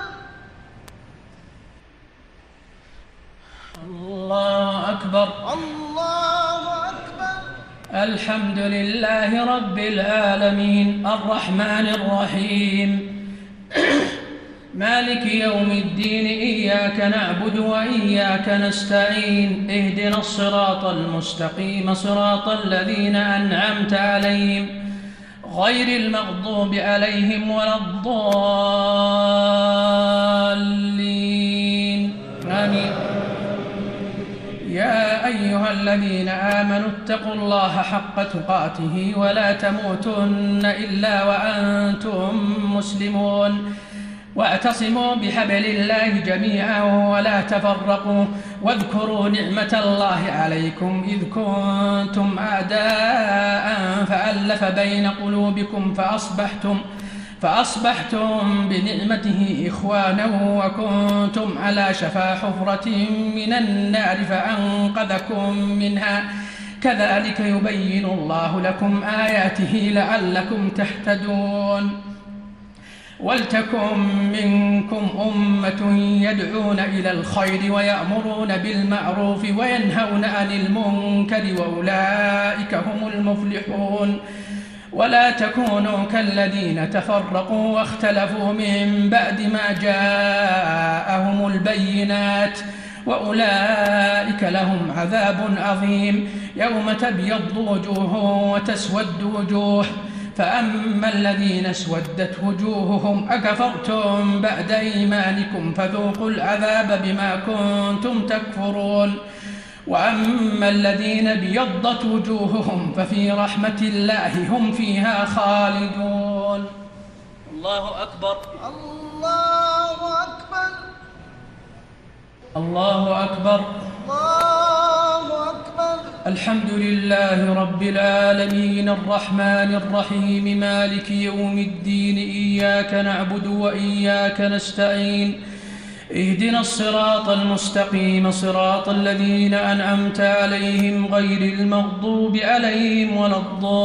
الله أكبر. الله أكبر. الحمد لله رب العالمين الرحمن الرحيم مالك يوم الدين إياك نعبد وإياك نستعين اهدنا الصراط المستقيم صراط الذين أنعمت عليهم غير المغضوب عليهم ولا الضالين آمين. يا أيها الذين آمنوا اتقوا الله حق تقاته ولا تموتن إلا وأنتم مسلمون. واعتصموا بحبل الله جميعا ولا تفرقوا واذكروا نعمة الله عليكم إذ كنتم أعداء فألف بين قلوبكم فأصبحتم فأصبحتم بنعمته إخوانا وكنتم على شفا حفرة من النار فأنقذكم منها كذلك يبين الله لكم آياته لعلكم تهتدون ولتكن منكم أمة يدعون إلى الخير ويأمرون بالمعروف وينهون عن المنكر وأولئك هم المفلحون ولا تكونوا كالذين تفرقوا واختلفوا من بعد ما جاءهم البينات وأولئك لهم عذاب عظيم يوم تبيض وجوه وتسود وجوه فأما الذين اسودت وجوههم أكفرتم بعد إيمانكم فذوقوا العذاب بما كنتم تكفرون وأما الذين ابيضت وجوههم ففي رحمة الله هم فيها خالدون. الله أكبر. الله أكبر. الله أكبر. الله أكبر. الحمد لله رب العالمين الرحمن الرحيم مالك يوم الدين إياك نعبد وإياك نستعين اهدنا الصراط المستقيم صراط الذين أنعمت عليهم غير المغضوب عليهم ولا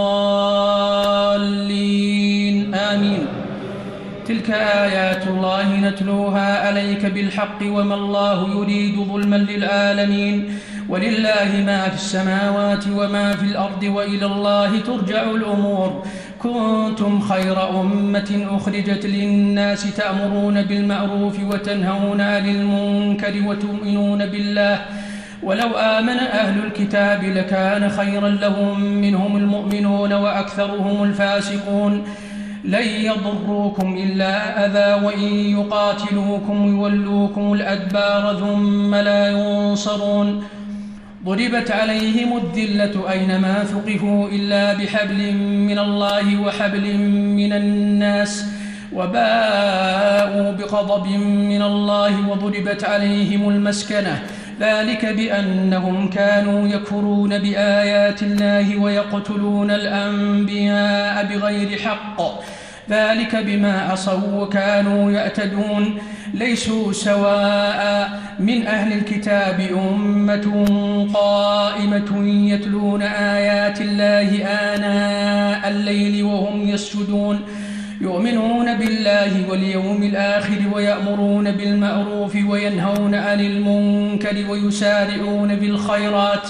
الضالين آمين. تلك آيات الله نتلوها عليك بالحق وما الله يريد ظلما للعالمين ولله ما في السماوات وما في الأرض وإلى الله ترجع الأمور كنتم خير أمة أخرجت للناس تأمرون بالمعروف وتنهون عن المنكر وتؤمنون بالله ولو آمن أهل الكتاب لكان خيرا لهم منهم المؤمنون وأكثرهم الفاسقون لن يضروكم إلا أذى وإن يقاتلوكم يولوكم الأدبار ثم لا ينصرون ضربت عليهم الذلة أينما ثقفوا إلا بحبل من الله وحبل من الناس وباءوا بغضب من الله وضربت عليهم المسكنة ذلك بأنهم كانوا يكفرون بآيات الله ويقتلون الأنبياء بغير حق ذلك بما عصوا وكانوا يعتدون ليسوا سواء من أهل الكتاب أمة قائمة يتلون آيات الله آناء الليل وهم يسجدون يؤمنون بالله واليوم الآخر ويأمرون بالمعروف وينهون عن المنكر ويسارعون بالخيرات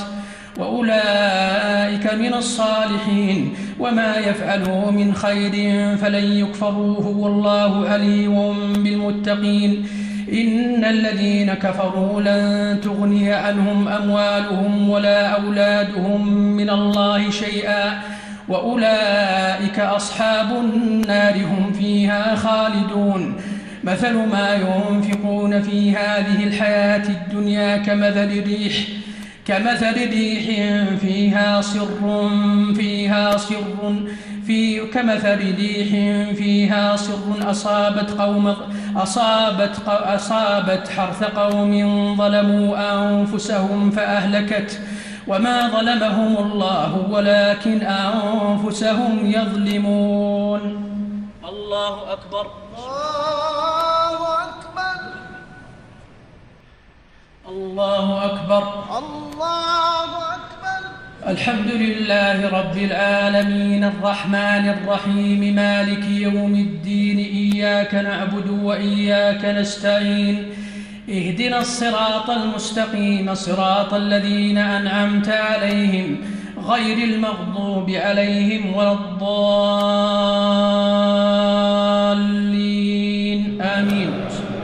وأولئك من الصالحين وما يفعلوا من خير فلن يكفروه والله عليم بالمتقين إن الذين كفروا لن تغني عنهم أموالهم ولا أولادهم من الله شيئا وأولئك أصحاب النار هم فيها خالدون مثل ما ينفقون في هذه الحياة الدنيا كمثل ريح كمثل ريح فيها صر فيها صر في كمثل ريح فيها صر أصابت قوم أصابت أصابت حرث قوم ظلموا أنفسهم فأهلكت وما ظلمهم الله ولكن أنفسهم يظلمون. الله أكبر. الله أكبر. الله أكبر. الله أكبر. الحمد لله رب العالمين الرحمن الرحيم مالك يوم الدين إياك نعبد وإياك نستعين اهدنا الصراط المستقيم صراط الذين أنعمت عليهم غير المغضوب عليهم ولا الضالين آمين.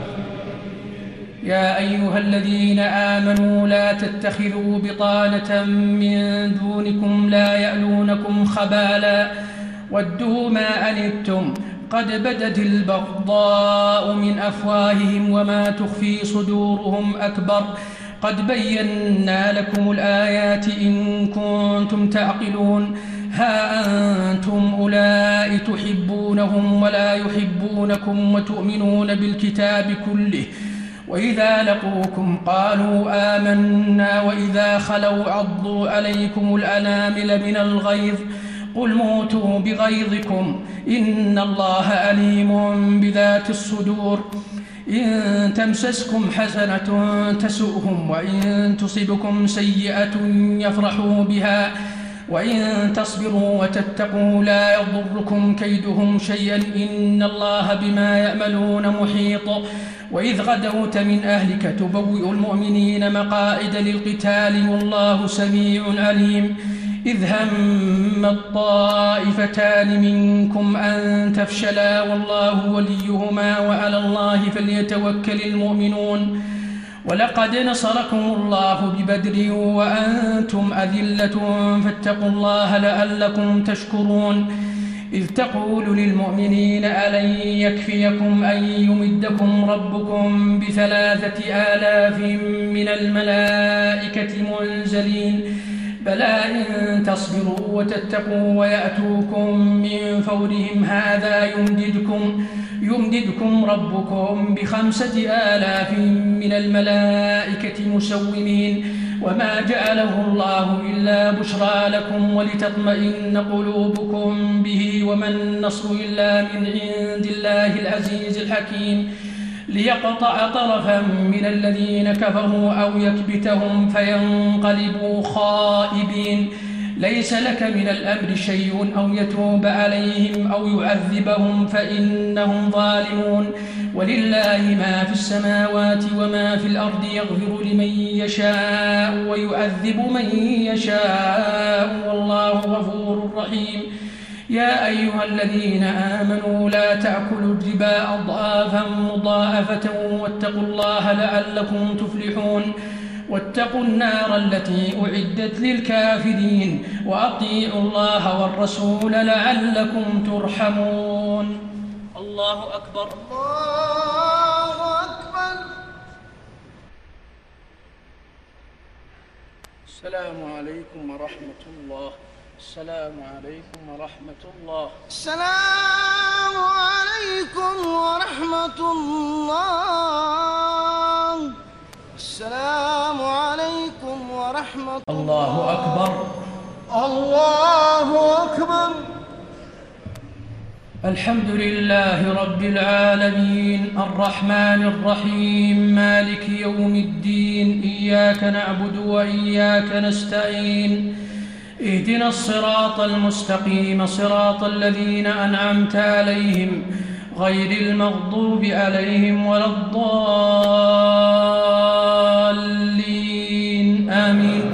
يا أيها الذين آمنوا لا تتخذوا بطانة من دونكم لا يألونكم خبالا ودوا ما أنتم قد بدت البغضاء من أفواههم وما تخفي صدورهم أكبر قد بينا لكم الآيات إن كنتم تعقلون ها أنتم أولئك تحبونهم ولا يحبونكم وتؤمنون بالكتاب كله وإذا لقوكم قالوا آمنا وإذا خلوا عضوا عليكم الأنامل من الغيظ قل موتوا بغيظكم إن الله أليم بذات الصدور إن تمسسكم حسنة تسؤهم وإن تصبكم سيئة يفرحوا بها وإن تصبروا وتتقوا لا يضركم كيدهم شيئا إن الله بما يعملون محيط وإذ غدوت من أهلك تبوئ المؤمنين مقاعد للقتال والله سميع عليم إذ هم الطائفتان منكم أن تفشلا والله وليهما وعلى الله فليتوكل المؤمنون ولقد نصركم الله ببدر وأنتم أذلة فاتقوا الله لعلكم تشكرون إذ تقول للمؤمنين ألن يكفيكم أن يمدكم ربكم بثلاثة آلاف من الملائكة منزلين بلى إن تصبروا وتتقوا ويأتوكم من فورهم هذا يمددكم يمددكم ربكم بخمسة آلاف من الملائكة مسومين وما جعله الله إلا بشرى لكم ولتطمئن قلوبكم به وما النصر إلا من عند الله العزيز الحكيم ليقطع طرفا من الذين كفروا أو يكبتهم فينقلبوا خائبين ليس لك من الأمر شيء أو يتوب عليهم أو يعذبهم فإنهم ظالمون ولله ما في السماوات وما في الأرض يغفر لمن يشاء ويعذب من يشاء والله غفور رحيم يا أيها الذين آمنوا لا تأكلوا الربا أضعافا مضاعفة واتقوا الله لعلكم تفلحون واتقوا النار التي أعدت للكافرين وأطيعوا الله والرسول لعلكم ترحمون الله أكبر الله أكبر. السلام عليكم ورحمة الله. السلام عليكم ورحمة الله. السلام عليكم ورحمة الله. السلام عليكم ورحمة الله. الله أكبر. الله أكبر. الحمد لله رب العالمين الرحمن الرحيم مالك يوم الدين إياك نعبد وإياك نستعين اهدنا الصراط المستقيم صراط الذين أنعمت عليهم غير المغضوب عليهم ولا الضالين آمين.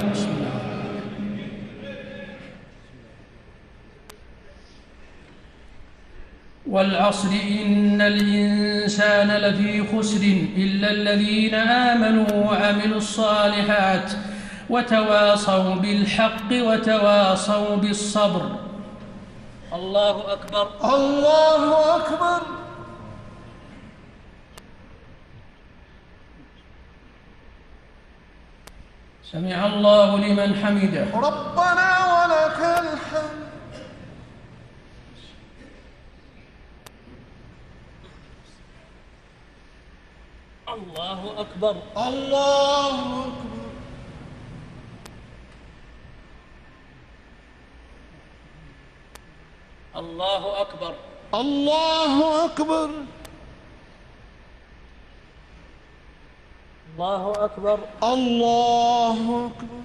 والعصر إن الإنسان لفي خسر إلا الذين آمنوا وعملوا الصالحات وتواصوا بالحق وتواصوا بالصبر. الله أكبر. الله أكبر. سمع الله لمن حمده. ربنا ولك الحمد. الله أكبر. الله أكبر. الله أكبر. الله أكبر. الله أكبر. الله أكبر.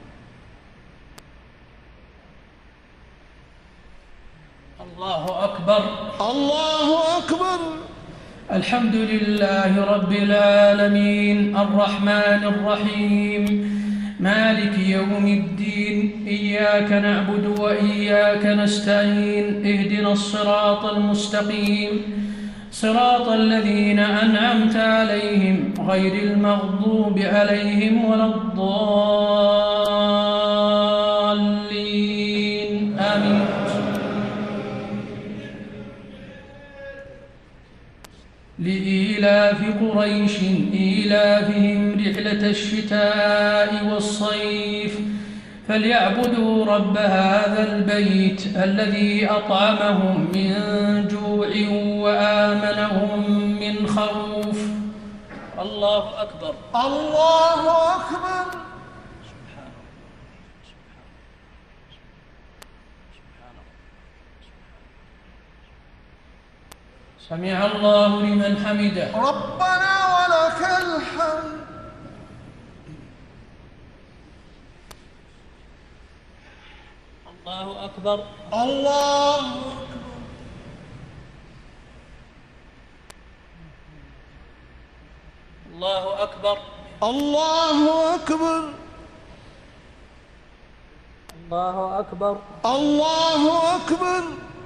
الله أكبر. الله أكبر. الحمد لله رب العالمين الرحمن الرحيم مالك يوم الدين إياك نعبد وإياك نستعين اهدنا الصراط المستقيم صراط الذين أنعمت عليهم غير المغضوب عليهم ولا الضالين آمين. لإيلاف قريش إيلافهم رحلة الشتاء والصيف فليعبدوا رب هذا البيت الذي أطعمهم من جوع وآمنهم من خوف. الله أكبر. الله أكبر. سمع الله لمن حمده. ربنا ولك الحمد. الله أكبر. الله الله أكبر. الله أكبر. الله أكبر. الله أكبر.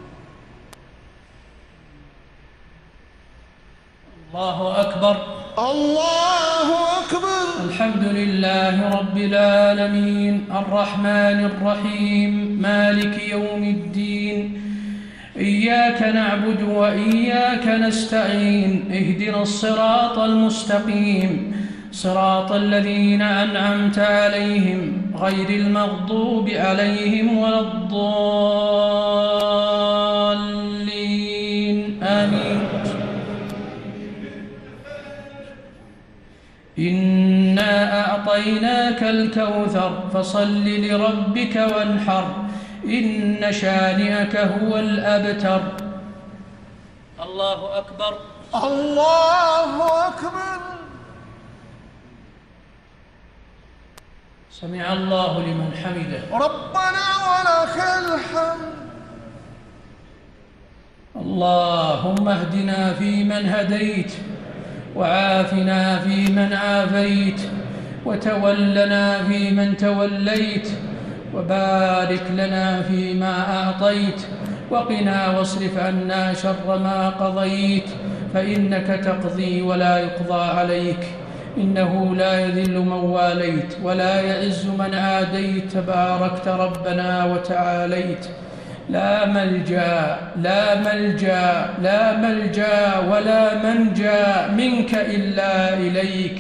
الله أكبر. الله أكبر. الحمد لله رب العالمين الرحمن الرحيم مالك يوم الدين. إياك نعبد وإياك نستعين. اهدنا الصراط المستقيم صراط الذين أنعمت عليهم غير المغضوب عليهم ولا الضالين. آمين. إنا أعطيناك الكوثر فصل لربك وانحر إن شانئك هو الأبتر. الله أكبر. الله أكبر. سمع الله لمن حمده. ربنا ولك الحمد. اللهم اهدنا فيمن هديت وعافنا فيمن عافيت وتولنا فيمن توليت وبارك لنا فيما أعطيت وقنا واصرف عنا شر ما قضيت فإنك تقضي ولا يقضى عليك إنه لا يذل من واليت ولا يعز من عاديت تباركت ربنا وتعاليت. لا ملجأ لا ملجأ لا ملجأ ولا منجا منك إلا إليك.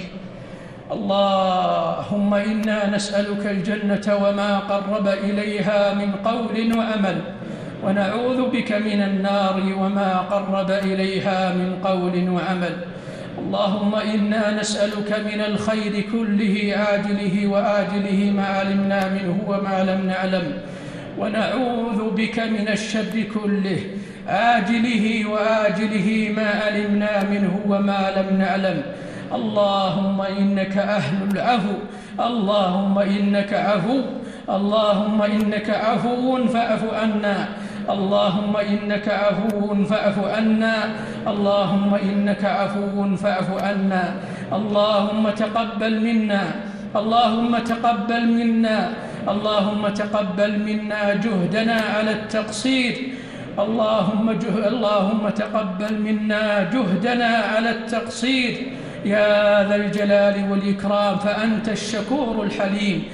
اللهم إنا نسألك الجنة وما قرب إليها من قول وعمل ونعوذ بك من النار وما قرب إليها من قول وعمل. اللهم إنا نسألك من الخير كله عاجله وآجله ما علمنا منه وما لم نعلم ونعوذ بك من الشر كله آجله وآجله ما علمنا منه وما لم نعلم. اللهم إنك أهل العفو اللهم إنك عفو اللهم إنك عفو فاعف عنا اللهم إنك عفو فاعف عنا اللهم إنك عفو فاعف عنا. اللهم تقبل منا اللهم تقبل منا اللهم تقبل منا جهدنا على التقصير اللهم جه اللهم تقبل منا جهدنا على التقصير يا ذا الجلال والإكرام فأنت الشكور الحليم.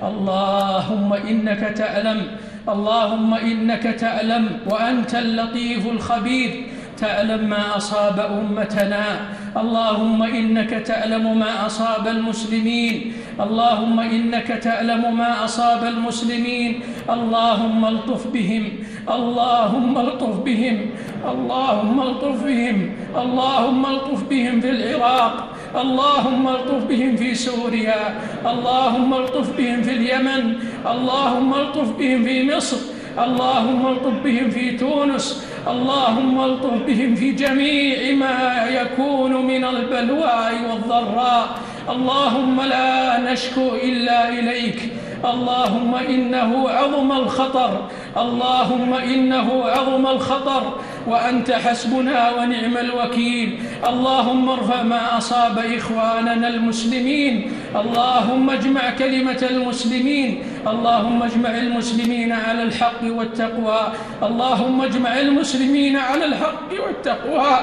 اللهم إنك تعلم اللهم إنك تعلم وأنت اللطيف الخبير تعلم ما أصاب أمتنا. اللهم إنك تعلم ما أصاب المسلمين اللهم إنك تعلم ما أصاب المسلمين. اللهم الطف بهم اللهم الطف بهم اللهم الطف بهم اللهم الطف بهم في العراق اللهم الطف بهم في سوريا اللهم الطف بهم في اليمن اللهم الطف بهم في مصر اللهم الطف بهم في تونس اللهم الطف بهم في جميع ما يكون من البلواء والضراء. اللهم لا نشكو إلا إليك اللهم إنه عظم الخطر اللهم إنه عظم الخطر وأنت حسبنا ونعم الوكيل. اللهم ارفع ما أصاب إخواننا المسلمين اللهم اجمع كلمة المسلمين اللهم اجمع المسلمين على الحق والتقوى اللهم اجمع المسلمين على الحق والتقوى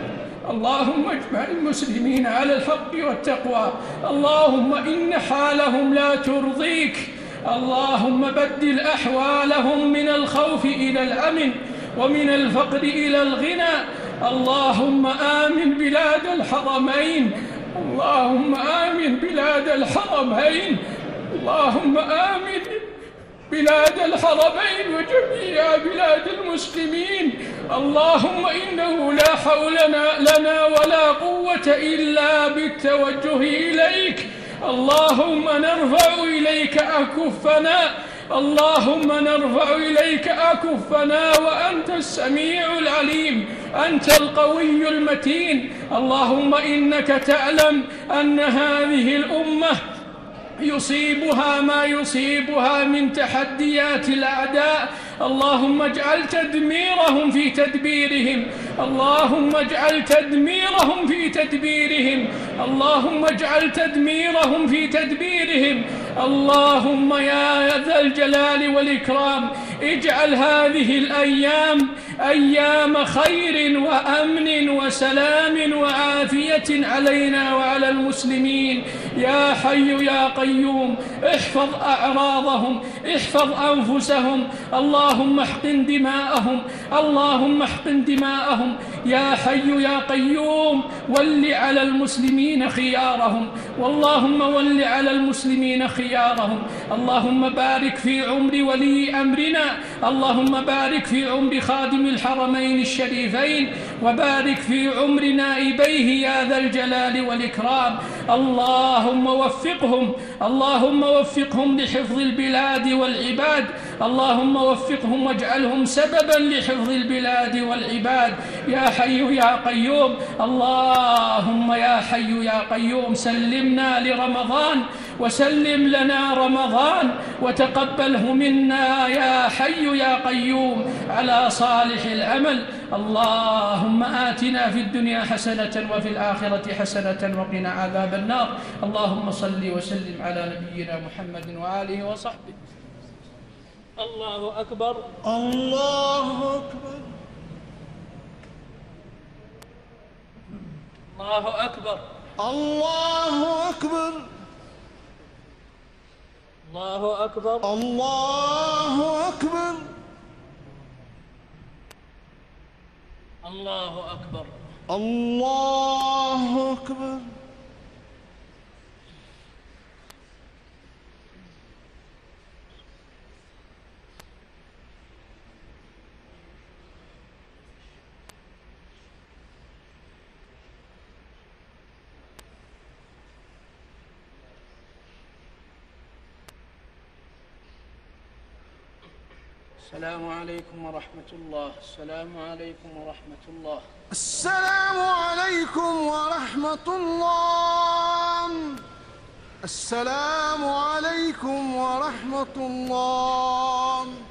اللهم اجمع المسلمين على الحق والتقوى. اللهم إن حالهم لا ترضيك اللهم بدل أحوالهم من الخوف إلى الأمن ومن الفقر إلى الغنى. اللهم آمن بلاد الحرمين اللهم آمن بلاد الحرمين اللهم آمن بلاد الحرمين وجميع بلاد المسلمين. اللهم إنه لا حول لنا ولا قوة إلا بالتوجه إليك. اللهم نرفع إليك أكفنا اللهم نرفع إليك أكفنا وأنت السميع العليم، أنت القوي المتين. اللهم إنك تعلم أن هذه الأمة يصيبها ما يصيبها من تحديات الأعداء. اللهم اجعل تدميرهم في تدبيرهم اللهم اجعل تدميرهم في تدبيرهم اللهم اجعل تدميرهم في تدبيرهم. اللهم يا ذا الجلال والإكرام اجعل هذه الأيام أيام خير وأمن وسلام وعافية علينا وعلى المسلمين. يا حي يا قيوم احفظ أعراضهم، احفظ أنفسهم. اللهم احقن دماءهم اللهم احقن دماءهم. يا حي يا قيوم ول على المسلمين خيارهم، واللهم ول على المسلمين خيارهم. اللهم بارك في عمر ولي أمرنا، اللهم بارك في عمر خادم الحرمين الشريفين، وبارك في عمر نائبيه يا ذا الجلال والإكرام. اللهم وفقهم اللهم وفقهم لحفظ البلاد والعباد. اللهم وفقهم واجعلهم سببا لحفظ البلاد والعباد. يا حي يا قيوم اللهم يا حي يا قيوم سلمنا لرمضان وسلم لنا رمضان وتقبله منا يا حي يا قيوم على صالح العمل. اللهم آتنا في الدنيا حسنة وفي الآخرة حسنة وقنا عذاب النار. اللهم صل وسلم على نبينا محمد وآله وصحبه. الله أكبر الله أكبر الله أكبر الله أكبر الله أكبر الله أكبر الله أكبر الله أكبر. السلام عليكم ورحمة الله. السلام عليكم ورحمة الله. السلام عليكم ورحمة الله. السلام عليكم ورحمة الله.